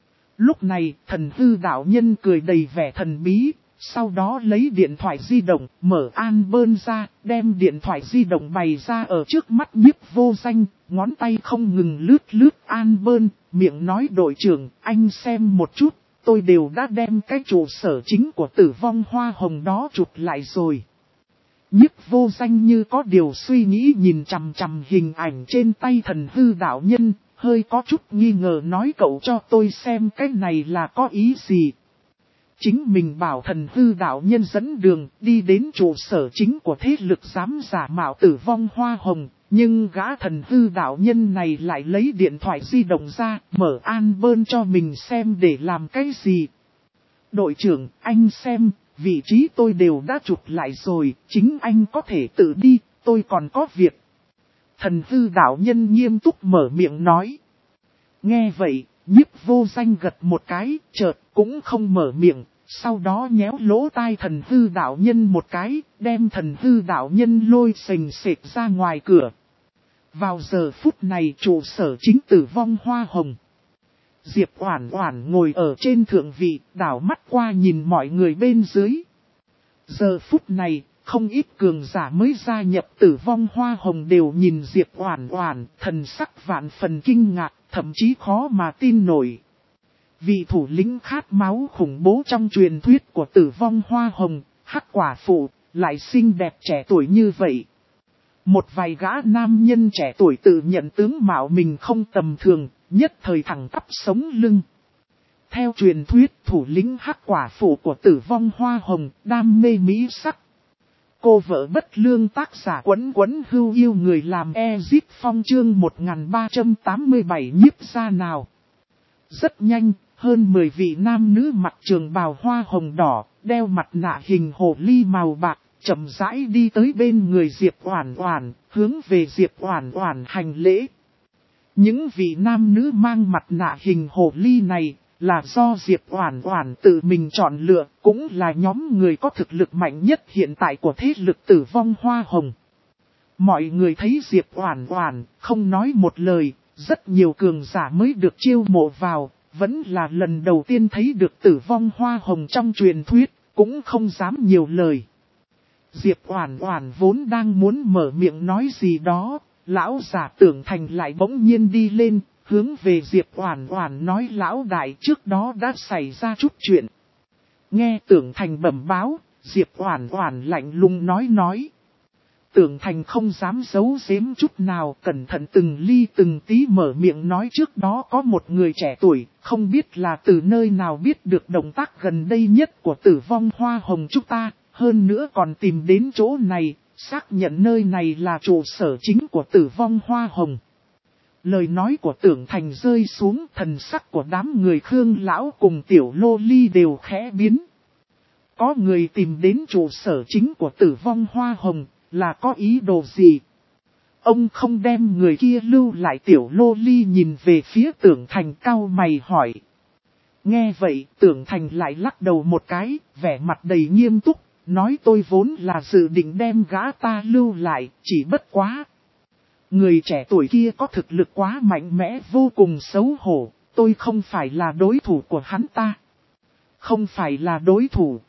Lúc này, thần hư đạo nhân cười đầy vẻ thần bí, sau đó lấy điện thoại di động, mở album ra, đem điện thoại di động bày ra ở trước mắt Nhiếp Vô Danh, ngón tay không ngừng lướt album, miệng nói. Đội trưởng, anh xem một chút, tôi đều đã đem cái trụ sở chính của Tử Vong Hoa Hồng đó chụp lại rồi. Nhiếp Vô Danh như có điều suy nghĩ nhìn chằm chằm hình ảnh trên tay thần hư đạo nhân, hơi có chút nghi ngờ nói. Cậu cho tôi xem cái này là có ý gì? Chính mình bảo thần hư đạo nhân dẫn đường đi đến trụ sở chính của thế lực dám giả mạo Tử Vong Hoa Hồng, nhưng gã thần hư đạo nhân này lại lấy điện thoại di động ra, mở album cho mình xem để làm cái gì? Đội trưởng, anh xem, vị trí tôi đều đã chụp lại rồi, chính anh có thể tự đi, tôi còn có việc. Thần hư đạo nhân nghiêm túc mở miệng nói. Nghe vậy, Nhiếp Vô Danh gật một cái, chợt cũng không mở miệng, sau đó nhéo lỗ tai thần hư đạo nhân một cái, đem thần hư đạo nhân lôi sình sệt ra ngoài cửa. Vào giờ phút này trụ sở chính Tử Vong Hoa Hồng. Diệp Oản Oản ngồi ở trên thượng vị, đảo mắt qua nhìn mọi người bên dưới. Giờ phút này, không ít cường giả mới gia nhập Tử Vong Hoa Hồng đều nhìn Diệp Oản Oản, thần sắc vạn phần kinh ngạc, thậm chí khó mà tin nổi. Vị thủ lĩnh khát máu khủng bố trong truyền thuyết của Tử Vong Hoa Hồng, Hắc Quả Phụ, lại xinh đẹp trẻ tuổi như vậy. Một vài gã nam nhân trẻ tuổi tự nhận tướng mạo mình không tầm thường, nhất thời thẳng tắp sống lưng. Theo truyền thuyết, thủ lĩnh Hắc Quả Phụ của Tử Vong Hoa Hồng, đam mê mỹ sắc. Cô vợ bất lương tác giả Quấn Quấn Hưu yêu người làm Ezip Phong chương 1387 nhiếp ra nào. Rất nhanh, hơn 10 vị nam nữ mặc trường bào hoa hồng đỏ, đeo mặt nạ hình hồ ly màu bạc, chậm rãi đi tới bên người Diệp Oản Oản, hướng về Diệp Oản Oản hành lễ. Những vị nam nữ mang mặt nạ hình hồ ly này là do Diệp Oản Oản tự mình chọn lựa, cũng là nhóm người có thực lực mạnh nhất hiện tại của thế lực Tử Vong Hoa Hồng. Mọi người thấy Diệp Oản Oản không nói một lời, rất nhiều cường giả mới được chiêu mộ vào, vẫn là lần đầu tiên thấy được Tử Vong Hoa Hồng trong truyền thuyết, cũng không dám nhiều lời. Diệp Oản Oản vốn đang muốn mở miệng nói gì đó, lão giả Tưởng Thành lại bỗng nhiên đi lên, hướng về Diệp Oản Oản nói: lão đại, trước đó đã xảy ra chút chuyện. Nghe Tưởng Thành bẩm báo, Diệp Oản Oản lạnh lùng nói. Tưởng Thành không dám giấu giếm chút nào, cẩn thận từng ly từng tí mở miệng nói: trước đó có một người trẻ tuổi, không biết là từ nơi nào biết được động tác gần đây nhất của Tử Vong Hoa Hồng chúng ta, hơn nữa còn tìm đến chỗ này, xác nhận nơi này là trụ sở chính của Tử Vong Hoa Hồng. Lời nói của Tưởng Thành rơi xuống, thần sắc của đám người Khương lão cùng Tiểu Lô Ly đều khẽ biến. Có người tìm đến trụ sở chính của Tử Vong Hoa Hồng, là có ý đồ gì? Ông không đem người kia lưu lại. Tiểu Lô Ly nhìn về phía Tưởng Thành cau mày hỏi. Nghe vậy Tưởng Thành lại lắc đầu một cái, vẻ mặt đầy nghiêm túc, nói: tôi vốn là dự định đem gã ta lưu lại, chỉ bất quá. Người trẻ tuổi kia có thực lực quá mạnh mẽ, vô cùng xấu hổ, tôi không phải là đối thủ của hắn ta. Không phải là đối thủ.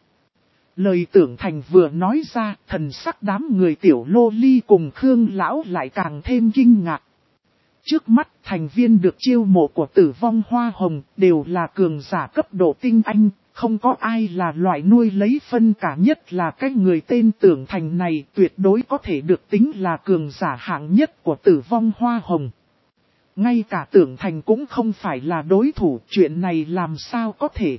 Lời Tưởng Thành vừa nói ra, thần sắc đám người Tiểu Lô Ly cùng Khương lão lại càng thêm kinh ngạc. Trước mắt thành viên được chiêu mộ của Tử Vong Hoa Hồng đều là cường giả cấp độ tinh anh, không có ai là loại nuôi lấy phân cả, nhất là cái người tên Tưởng Thành này tuyệt đối có thể được tính là cường giả hạng nhất của Tử Vong Hoa Hồng. Ngay cả Tưởng Thành cũng không phải là đối thủ, chuyện này làm sao có thể.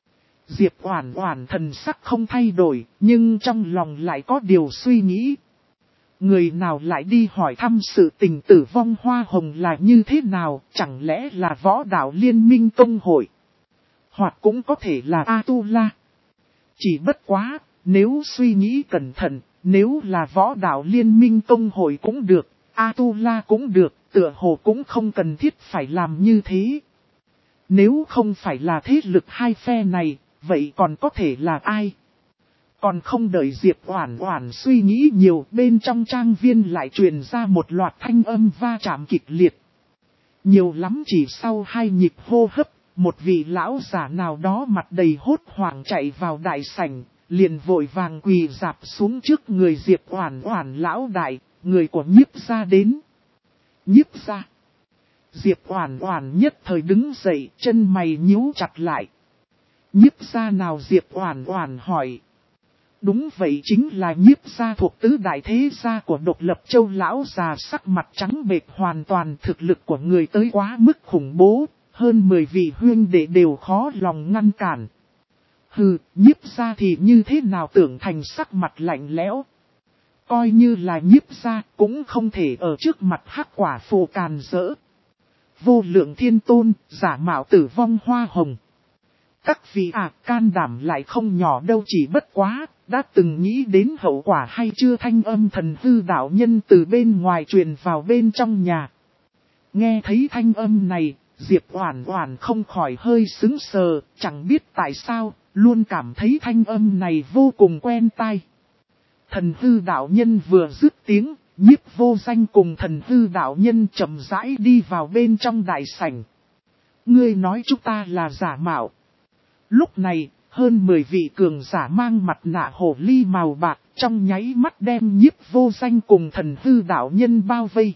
Diệp Oản Oản thần sắc không thay đổi, nhưng trong lòng lại có điều suy nghĩ. Người nào lại đi hỏi thăm sự tình Tử Vong Hoa Hồng là như thế nào, chẳng lẽ là Võ Đạo Liên Minh Tông Hội? Hoặc cũng có thể là Atula. Chỉ bất quá, nếu suy nghĩ cẩn thận, nếu là Võ Đạo Liên Minh Tông Hội cũng được, Atula cũng được, tựa hồ cũng không cần thiết phải làm như thế. Nếu không phải là thế lực hai phe này, vậy còn có thể là ai? Còn không đợi Diệp Oản Oản suy nghĩ nhiều, bên trong trang viên lại truyền ra một loạt thanh âm va chạm kịch liệt. Nhiều lắm chỉ sau 2 nhịp hô hấp, một vị lão giả nào đó mặt đầy hốt hoảng chạy vào đại sảnh, liền vội vàng quỳ rạp xuống trước người Diệp Oản Oản: lão đại, người của Nhiếp gia đến. Nhiếp gia? Diệp Oản Oản nhất thời đứng dậy, chân mày nhíu chặt lại. Nhiếp gia nào? Diệp Oản Oản hỏi. Đúng vậy, chính là Nhiếp gia thuộc tứ đại thế gia của Độc Lập Châu. Lão già sắc mặt trắng bệch, hoàn toàn thực lực của người tới quá mức khủng bố, hơn 10 vị huynh đệ đều khó lòng ngăn cản. Hừ, Nhiếp gia thì như thế nào? Tưởng Thành sắc mặt lạnh lẽo. Coi như là Nhiếp gia cũng không thể ở trước mặt Hắc Quả Phù càn rỡ. Vô Lượng Thiên Tôn, giả mạo Tử Vong Hoa Hồng. Các vị can đảm lại không nhỏ đâu, chỉ bất quá, đã từng nghĩ đến hậu quả hay chưa? Thanh âm Thần Hư đạo nhân từ bên ngoài truyền vào bên trong nhà. Nghe thấy thanh âm này, Diệp Oản Oản không khỏi hơi sững sờ, chẳng biết tại sao, luôn cảm thấy thanh âm này vô cùng quen tai. Thần Hư đạo nhân vừa dứt tiếng, Nhiếp Vô Danh cùng Thần Hư đạo nhân chậm rãi đi vào bên trong đại sảnh. Ngươi nói chúng ta là giả mạo. Lúc này, hơn 10 vị cường giả mang mặt nạ hồ ly màu bạc, trong nháy mắt đem Nhiếp Vô Danh cùng Thần Hư đạo nhân bao vây.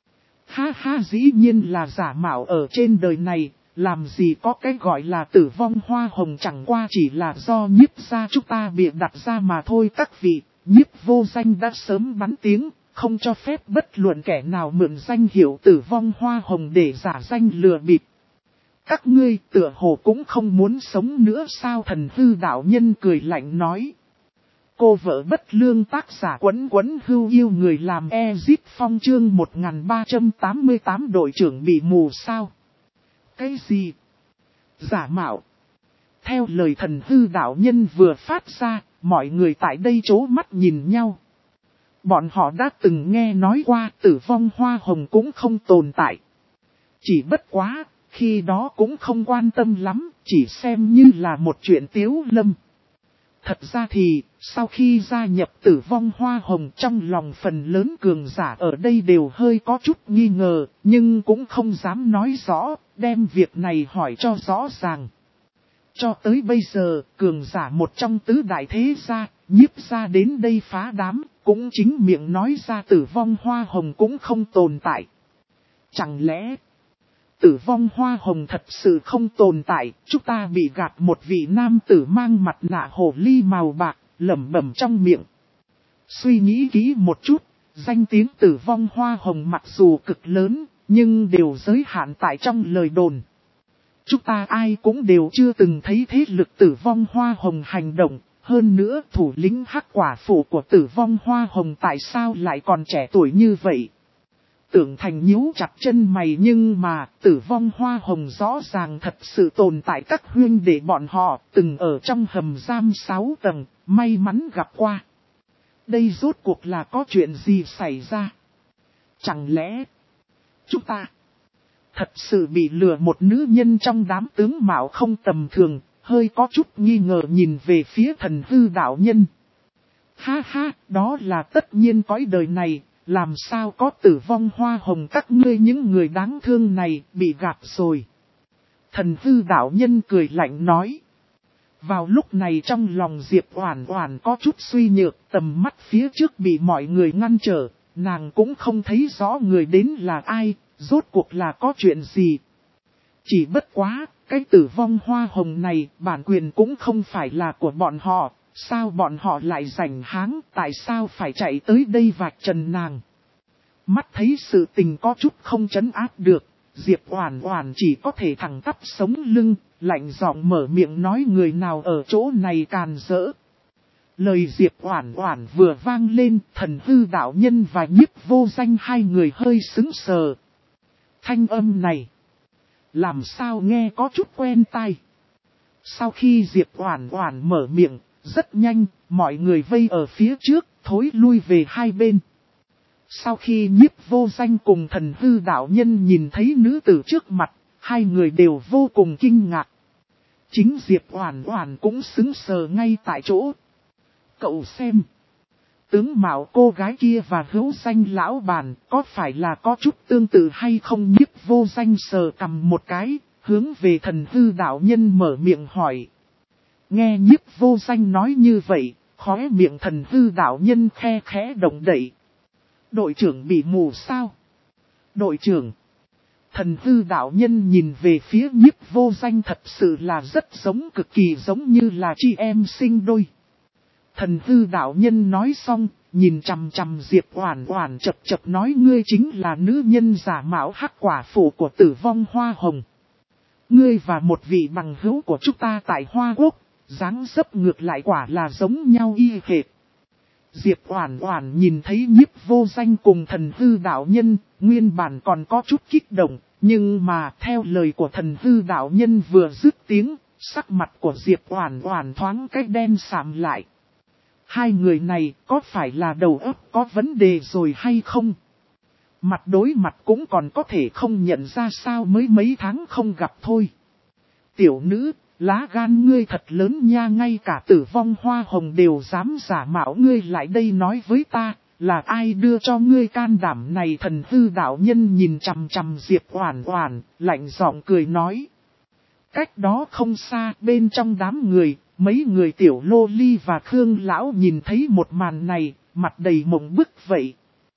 Ha ha, dĩ nhiên là giả mạo. Ở trên đời này, làm gì có cái gọi là Tử Vong Hoa Hồng, chẳng qua chỉ là do Nhiếp gia chúng ta bịa đặt ra mà thôi. Các vị, Nhiếp Vô Danh đã sớm bắn tiếng, không cho phép bất luận kẻ nào mượn danh hiệu Tử Vong Hoa Hồng để giả danh lừa bịp. Các ngươi tựa hồ cũng không muốn sống nữa sao? Thần Hư đạo nhân cười lạnh nói. Cô vợ bất lương, tác giả Quấn Quấn Hưu yêu người làm Ezit Phong, chương 1388 đội trưởng bị mù sao? Cái gì? Giả mạo? Theo lời Thần Hư đạo nhân vừa phát ra, mọi người tại đây trố mắt nhìn nhau. Bọn họ đã từng nghe nói qua tử vong hoa hồng cũng không tồn tại. Chỉ bất quá, khi đó cũng không quan tâm lắm, chỉ xem như là một chuyện tiếu lâm. Thật ra thì, sau khi gia nhập tử vong hoa hồng trong lòng phần lớn cường giả ở đây đều hơi có chút nghi ngờ, nhưng cũng không dám nói rõ, đem việc này hỏi cho rõ ràng. Cho tới bây giờ, cường giả một trong tứ đại thế gia, nhiếp gia đến đây phá đám, cũng chính miệng nói ra tử vong hoa hồng cũng không tồn tại. Chẳng lẽ tử vong hoa hồng thật sự không tồn tại, chúng ta bị gạt? Một vị nam tử mang mặt nạ hồ ly màu bạc, lẩm bẩm trong miệng. Suy nghĩ kỹ một chút, danh tiếng tử vong hoa hồng mặc dù cực lớn, nhưng đều giới hạn tại trong lời đồn. Chúng ta ai cũng đều chưa từng thấy thế lực tử vong hoa hồng hành động, hơn nữa thủ lĩnh hắc quả phụ của tử vong hoa hồng tại sao lại còn trẻ tuổi như vậy? Tưởng Thành nhíu chặt chân mày, nhưng mà tử vong hoa hồng rõ ràng thật sự tồn tại. Các huynh đệ bọn họ từng ở trong hầm giam 6 tầng, may mắn gặp qua. Đây rốt cuộc là có chuyện gì xảy ra? Chẳng lẽ chúng ta thật sự bị lừa? Một nữ nhân trong đám tướng mạo không tầm thường, hơi có chút nghi ngờ nhìn về phía Thần Hư đạo nhân. Ha ha, đó là tất nhiên cõi đời này. Làm sao có tử vong hoa hồng? Các ngươi những người đáng thương này bị gạt rồi. Thần Hư đạo nhân cười lạnh nói. Vào lúc này trong lòng Diệp Oản Oản có chút suy nhược, tầm mắt phía trước bị mọi người ngăn trở, nàng cũng không thấy rõ người đến là ai, rốt cuộc là có chuyện gì. Chỉ bất quá, cái tử vong hoa hồng này bản quyền cũng không phải là của bọn họ. Sao bọn họ lại rảnh háng, tại sao phải chạy tới đây vạch trần nàng? Mắt thấy sự tình có chút không trấn áp được, Diệp Oản Oản chỉ có thể thẳng tắp sống lưng, lạnh giọng mở miệng nói: người nào ở chỗ này càn rỡ. Lời Diệp Oản Oản vừa vang lên, Thần Hư đạo nhân và Nhiếp Vô Danh hai người hơi sững sờ. Thanh âm này, làm sao nghe có chút quen tai. Sau khi Diệp Oản Oản mở miệng, rất nhanh, mọi người vây ở phía trước, thối lui về hai bên. Sau khi Nhiếp Vô Danh cùng Thần Hư đạo nhân nhìn thấy nữ tử trước mặt, hai người đều vô cùng kinh ngạc. Chính Diệp Oản Oản cũng sững sờ ngay tại chỗ. Cậu xem, tướng mạo cô gái kia và Hữu Danh lão bản có phải là có chút tương tự hay không? Nhiếp Vô Danh sờ cằm một cái, hướng về Thần Hư đạo nhân mở miệng hỏi. Nghe Nhiếp Vô Danh nói như vậy, khóe miệng Thần Hư đạo nhân khe khẽ động đậy. Đội trưởng bị mù sao? Đội trưởng. Thần Hư đạo nhân nhìn về phía Nhiếp Vô Danh, thật sự là rất giống, cực kỳ giống như là chị em sinh đôi. Thần Hư đạo nhân nói xong, nhìn chằm chằm Diệp Oản Oản chập chập nói: ngươi chính là nữ nhân giả mạo hắc quả phụ của tử vong hoa hồng. Ngươi và một vị bằng hữu của chúng ta tại Hoa Quốc, dáng dấp ngược lại quả là giống nhau y hệt. Diệp Oản Oản nhìn thấy Nhiếp Vô Danh cùng Thần Hư đạo nhân, nguyên bản còn có chút kích động, nhưng mà theo lời của Thần Hư đạo nhân vừa dứt tiếng, sắc mặt của Diệp Oản Oản thoáng cái đen sạm lại. Hai người này có phải là đầu óc có vấn đề rồi hay không? Mặt đối mặt cũng còn có thể không nhận ra sao, mới mấy tháng không gặp thôi. Tiểu nữ, lá gan ngươi thật lớn nha, ngay cả tử vong hoa hồng đều dám giả mạo, ngươi lại đây nói với ta, là ai đưa cho ngươi can đảm này? Thần Hư đạo nhân nhìn chằm chằm Diệp Oản Oản, lạnh giọng cười nói. Cách đó không xa, bên trong đám người, mấy người tiểu lô ly và Khương lão nhìn thấy một màn này, mặt đầy mộng bức vậy.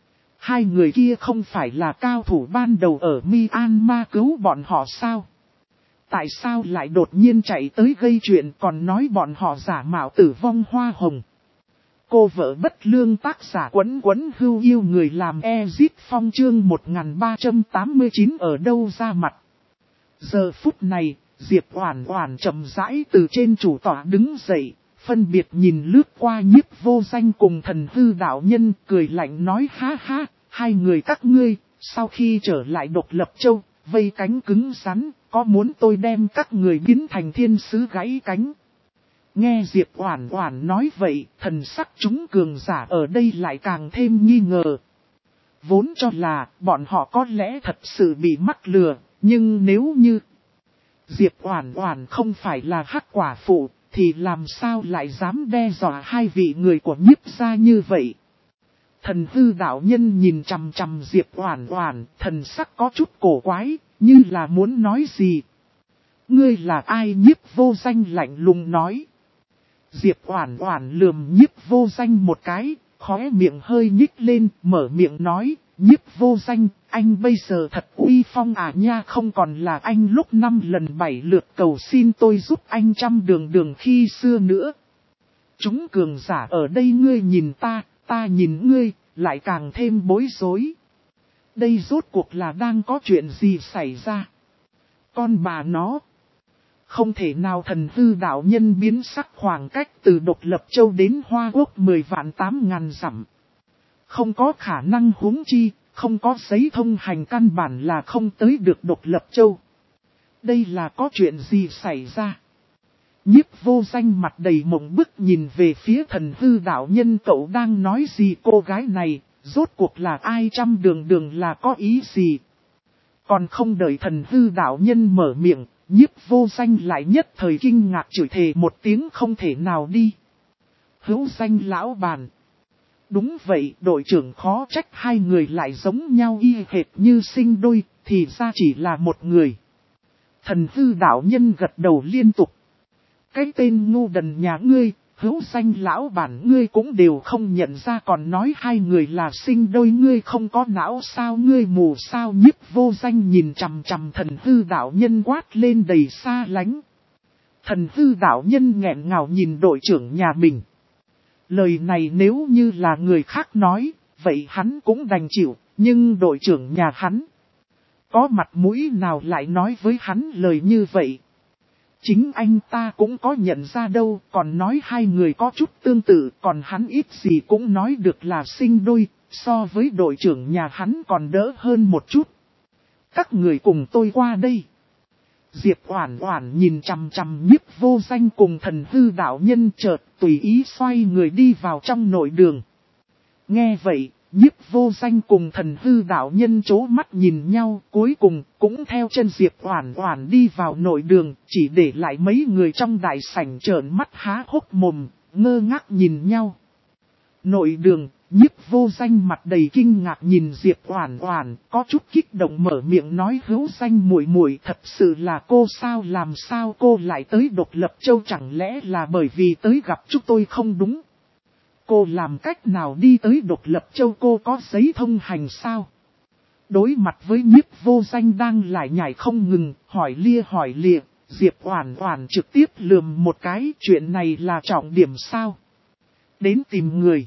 Hai người kia không phải là cao thủ ban đầu ở Myanmar cứu bọn họ sao? Tại sao lại đột nhiên chạy tới gây chuyện, còn nói bọn họ giả mạo tử vong hoa hồng? Cô vợ bất lương tác giả Quấn Quấn Hưu yêu người làm Ezit Phong chương 1389 ở đâu ra mặt? Giờ phút này, Diệp Oản Oản chậm rãi từ trên chủ tọa đứng dậy, phân biệt nhìn lướt qua Nhiếp Vô Danh cùng Thần Hư đạo nhân, cười lạnh nói: ha ha, hai người các ngươi, sau khi trở lại Độc Lập Châu, vây cánh cứng rắn, có muốn tôi đem các người biến thành thiên sứ gãy cánh? Nghe Diệp Oản Oản nói vậy, thần sắc chúng cường giả ở đây lại càng thêm nghi ngờ. Vốn cho là bọn họ có lẽ thật sự bị mắc lừa, nhưng nếu như Diệp Oản Oản không phải là Hắc Quả Phụ, thì làm sao lại dám đe dọa hai vị người của Nhiếp gia như vậy? Thần hư đạo nhân nhìn chằm chằm Diệp Oản Oản, thần sắc có chút cổ quái, như là muốn nói gì. Ngươi là ai? Nhiếp Vô Danh lạnh lùng nói. Diệp Oản Oản lườm Nhiếp Vô Danh một cái, khóe miệng hơi nhích lên, mở miệng nói, Nhiếp Vô Danh, anh bây giờ thật uy phong à nha, không còn là anh lúc 5 lần 7 lượt cầu xin tôi giúp anh trăm đường khi xưa nữa. Chúng cường giả ở đây ngươi nhìn ta nhìn ngươi, lại càng thêm bối rối. Đây rốt cuộc là đang có chuyện gì xảy ra? Con bà nó. Không thể nào. Thần hư đạo nhân biến sắc, khoảng cách từ Độc Lập Châu đến Hoa Quốc 10 vạn 8 ngàn dặm. Không có khả năng, huống chi, không có giấy thông hành căn bản là không tới được Độc Lập Châu. Đây là có chuyện gì xảy ra? Nhiếp Vô Danh mặt đầy mộng bức nhìn về phía thần hư đạo nhân, cậu đang nói gì? Cô gái này, rốt cuộc là ai? Trăm đường là có ý gì? Còn không đợi thần hư đạo nhân mở miệng, Nhiếp Vô Danh lại nhất thời kinh ngạc chửi thề một tiếng, không thể nào đi. Hữu Danh lão bàn. Đúng vậy, đội trưởng, khó trách hai người lại giống nhau y hệt như sinh đôi, thì ra chỉ là một người. Thần hư đạo nhân gật đầu liên tục. Cái tên ngu đần nhà ngươi, Hữu Danh lão bản ngươi cũng đều không nhận ra, còn nói hai người là sinh đôi, ngươi không có não sao, ngươi mù sao? Nhiếp Vô Danh nhìn chằm chằm thần hư đạo nhân quát lên đầy xa lánh. Thần hư đạo nhân nghẹn ngào nhìn đội trưởng nhà mình. Lời này nếu như là người khác nói, vậy hắn cũng đành chịu, nhưng đội trưởng nhà hắn có mặt mũi nào lại nói với hắn lời như vậy? Chính anh ta cũng có nhận ra đâu, còn nói hai người có chút tương tự, còn hắn ít gì cũng nói được là sinh đôi, so với đội trưởng nhà hắn còn đỡ hơn một chút. Các người cùng tôi qua đây. Diệp Oản Oản nhìn chằm chằm Nhiếp Vô Danh cùng thần hư đạo nhân, chợt tùy ý xoay người đi vào trong nội đường. Nghe vậy, Nhiếp Vô Danh cùng thần hư đạo nhân chố mắt nhìn nhau, cuối cùng cũng theo chân Diệp Oản Oản đi vào nội đường, chỉ để lại mấy người trong đại sảnh trợn mắt há hốc mồm, ngơ ngác nhìn nhau. Nội đường, Nhiếp Vô Danh mặt đầy kinh ngạc nhìn Diệp Oản Oản, có chút kích động mở miệng nói, Hữu Danh muội muội, thật sự là cô sao? Làm sao cô lại tới Độc Lập Châu? Chẳng lẽ là bởi vì tới gặp chúng tôi không đúng? Cô làm cách nào đi tới Độc Lập Châu? Cô có giấy thông hành sao? Đối mặt với Nhiếp Vô Danh đang lải nhải không ngừng, hỏi lịa, Diệp Oản Oản trực tiếp lườm một cái, chuyện này là trọng điểm sao? Đến tìm người.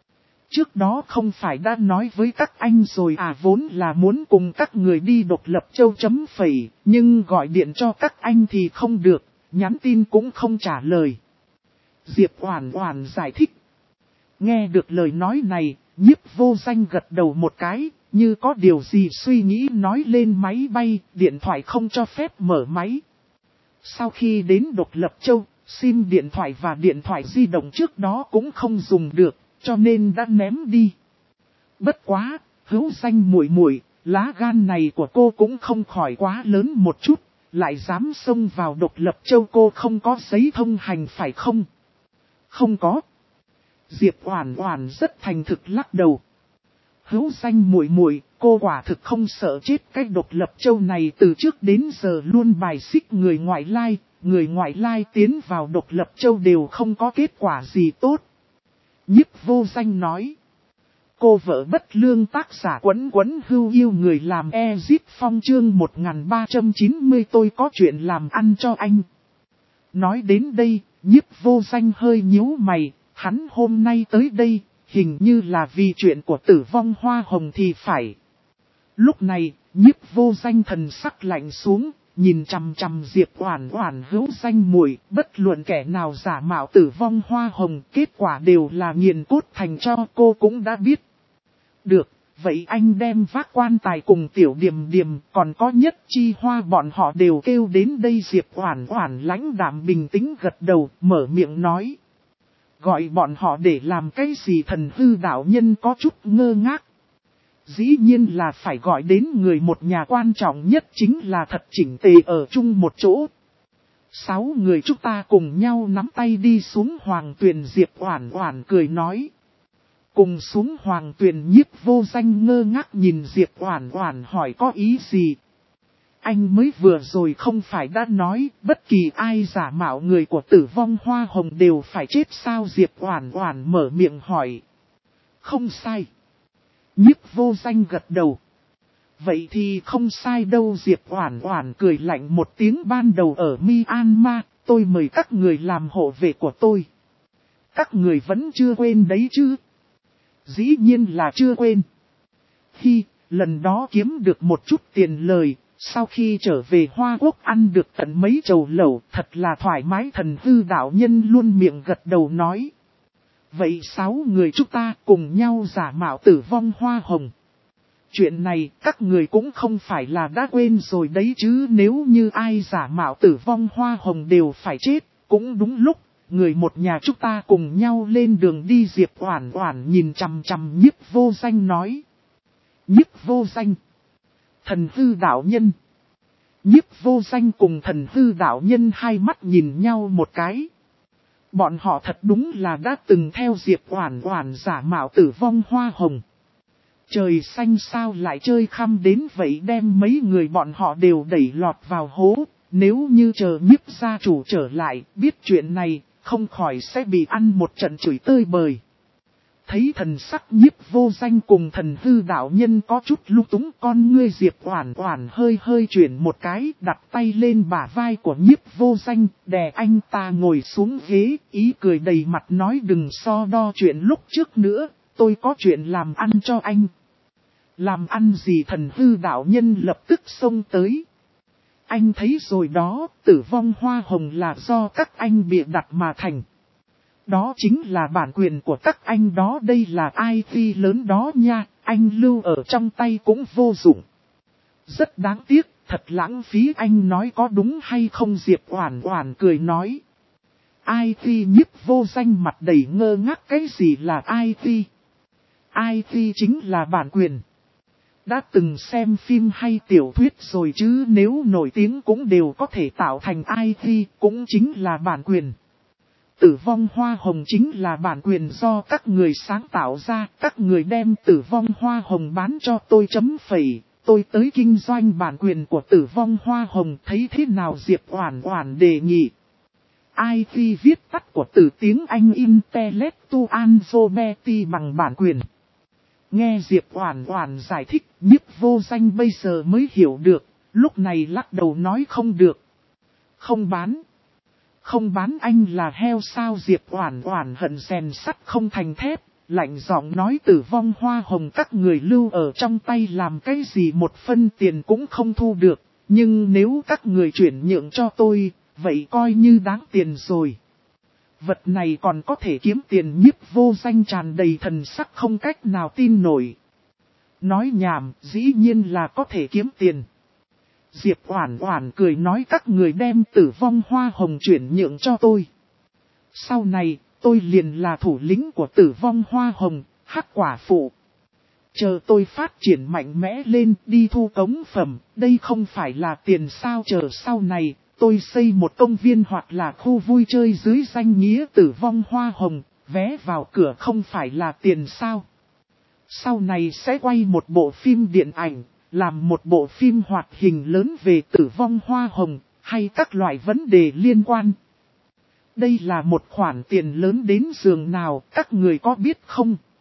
Trước đó không phải đã nói với các anh rồi à, vốn là muốn cùng các người đi Độc Lập Châu chấm phẩy, nhưng gọi điện cho các anh thì không được, nhắn tin cũng không trả lời. Diệp Oản Oản giải thích. Nghe được lời nói này, Nhiếp Vô Danh gật đầu một cái, như có điều gì suy nghĩ nói lên máy bay, điện thoại không cho phép mở máy. Sau khi đến Độc Lập Châu, sim điện thoại và điện thoại di động trước đó cũng không dùng được, cho nên đã ném đi. Bất quá, Hữu Danh muội muội, lá gan này của cô cũng không khỏi quá lớn một chút, lại dám xông vào Độc Lập Châu. Cô không có giấy thông hành phải không? Không có. Diệp Oản Oản rất thành thực lắc đầu. Hữu Danh muội muội, cô quả thực không sợ chết, cái Độc Lập Châu này từ trước đến giờ luôn bài xích người ngoại lai tiến vào Độc Lập Châu đều không có kết quả gì tốt. Nhiếp Vô Danh nói. Cô vợ bất lương, tác giả Quấn Hưu yêu người làm Ezip Phong, chương 1390, tôi có chuyện làm ăn cho anh. Nói đến đây, Nhiếp Vô Danh hơi nhíu mày, hắn hôm nay tới đây, hình như là vì chuyện của Tử Vong Hoa Hồng thì phải. Lúc này, Nhiếp Vô Danh thần sắc lạnh xuống, nhìn chằm chằm Diệp Oản Oản, Hữu Danh muội, bất luận kẻ nào giả mạo Tử Vong Hoa Hồng, kết quả đều là nghiền cốt thành cho, cô cũng đã biết. Được, Vậy anh đem vác quan tài cùng Tiểu Điềm Điềm, còn có Nhất Chi Hoa bọn họ đều kêu đến đây. Diệp Oản Oản lãnh đạm bình tĩnh gật đầu, mở miệng nói. Gọi bọn họ để làm cái gì? Thần hư đạo nhân có chút ngơ ngác. Dĩ nhiên là phải gọi đến người một nhà, quan trọng nhất chính là thật chỉnh tề ở chung một chỗ. 6 người chúng ta cùng nhau nắm tay đi xuống Hoàng Tuyền. Diệp Oản Oản cười nói. Cùng xuống Hoàng Tuyền. Nhiếp Vô Danh ngơ ngác nhìn Diệp Oản Oản hỏi có ý gì? Anh mới vừa rồi không phải đã nói bất kỳ ai giả mạo người của Tử Vong Hoa Hồng đều phải chết sao? Diệp Oản Oản mở miệng hỏi. Không sai. Nhiếp Vô Danh gật đầu. Vậy thì không sai đâu. Diệp Oản Oản cười lạnh một tiếng. Ban đầu ở Myanmar, tôi mời các người làm hộ vệ của tôi. Các người vẫn chưa quên đấy chứ? Dĩ nhiên là chưa quên. Khi lần đó kiếm được một chút tiền lời, sau khi trở về Hoa Quốc ăn được tận mấy chầu lẩu, thật là thoải mái. Thần hư đạo nhân luôn miệng gật đầu nói. Vậy 6 người chúng ta cùng nhau giả mạo Tử Vong Hoa Hồng. Chuyện này các người cũng không phải là đã quên rồi đấy chứ? Nếu như ai giả mạo Tử Vong Hoa Hồng đều phải chết, cũng đúng lúc, người một nhà chúng ta cùng nhau lên đường đi. Diệp Oản Oản nhìn chằm chằm Nhiếp Vô Danh nói. Nhiếp Vô Danh, Thần hư đạo nhân. Nhiếp Vô Danh cùng Thần hư đạo nhân hai mắt nhìn nhau một cái. Bọn họ thật đúng là đã từng theo Diệp Oản Oản giả mạo Tử Vong Hoa Hồng. Trời xanh sao lại chơi khăm đến vậy, đem mấy người bọn họ đều đẩy lọt vào hố. Nếu như chờ Nhiếp gia chủ trở lại, biết chuyện này, không khỏi sẽ bị ăn một trận chửi tơi bời. Thấy thần sắc Nhiếp Vô Danh cùng Thần hư đạo nhân có chút lung túng, con ngươi Diệp Oản Oản hơi chuyển một cái, đặt tay lên bả vai của Nhiếp Vô Danh, đè anh ta ngồi xuống ghế, ý cười đầy mặt nói đừng so đo chuyện lúc trước nữa, tôi có chuyện làm ăn cho anh. Làm ăn gì? Thần hư đạo nhân lập tức xông tới. Anh thấy rồi đó, Tử Vong Hoa Hồng là do các anh bịa đặt mà thành. Đó chính là bản quyền của các anh đó, đây là IP lớn đó nha, anh lưu ở trong tay cũng vô dụng. Rất đáng tiếc, thật lãng phí. Anh nói có đúng hay không? Diệp Oản Oản cười nói. IP? Nhiếp Vô Danh mặt đầy ngơ ngác. Cái gì là IP? IP chính là bản quyền. Đã từng xem phim hay tiểu thuyết rồi chứ? Nếu nổi tiếng cũng đều có thể tạo thành IP, cũng chính là bản quyền. Tử Vong Hoa Hồng chính là bản quyền do các người sáng tạo ra, các người đem Tử Vong Hoa Hồng bán cho tôi chấm phẩy, tôi tới kinh doanh bản quyền của Tử Vong Hoa Hồng, thấy thế nào? Diệp Oản Oản đề nghị. IP viết tắt của từ tiếng Anh Intellectual Property bằng bản quyền. Nghe Diệp Oản Oản giải thích, Nhiếp Vô Danh bây giờ mới hiểu được, lúc này lắc đầu nói không được. Không bán. Không bán anh là heo sao? Diệp Oản Oản hận rèn sắt không thành thép, lạnh giọng nói Tử Vong Hoa Hồng các người lưu ở trong tay làm cái gì một phân tiền cũng không thu được, nhưng nếu các người chuyển nhượng cho tôi, vậy coi như đáng tiền rồi. Vật này còn có thể kiếm tiền? Nhiếp Vô Danh tràn đầy thần sắc không cách nào tin nổi. Nói nhảm, dĩ nhiên là có thể kiếm tiền. Diệp Oản Oản cười nói các người đem Tử Vong Hoa Hồng chuyển nhượng cho tôi. Sau này, tôi liền là thủ lĩnh của Tử Vong Hoa Hồng, Hắc Quả Phụ. Chờ tôi phát triển mạnh mẽ lên đi thu cống phẩm, đây không phải là tiền sao? Chờ sau này, tôi xây một công viên hoặc là khu vui chơi dưới danh nghĩa Tử Vong Hoa Hồng, vé vào cửa không phải là tiền sao? Sau này sẽ quay một bộ phim điện ảnh, làm một bộ phim hoạt hình lớn về Tử Vong Hoa Hồng, hay các loại vấn đề liên quan. Đây là một khoản tiền lớn đến giường nào, các người có biết không?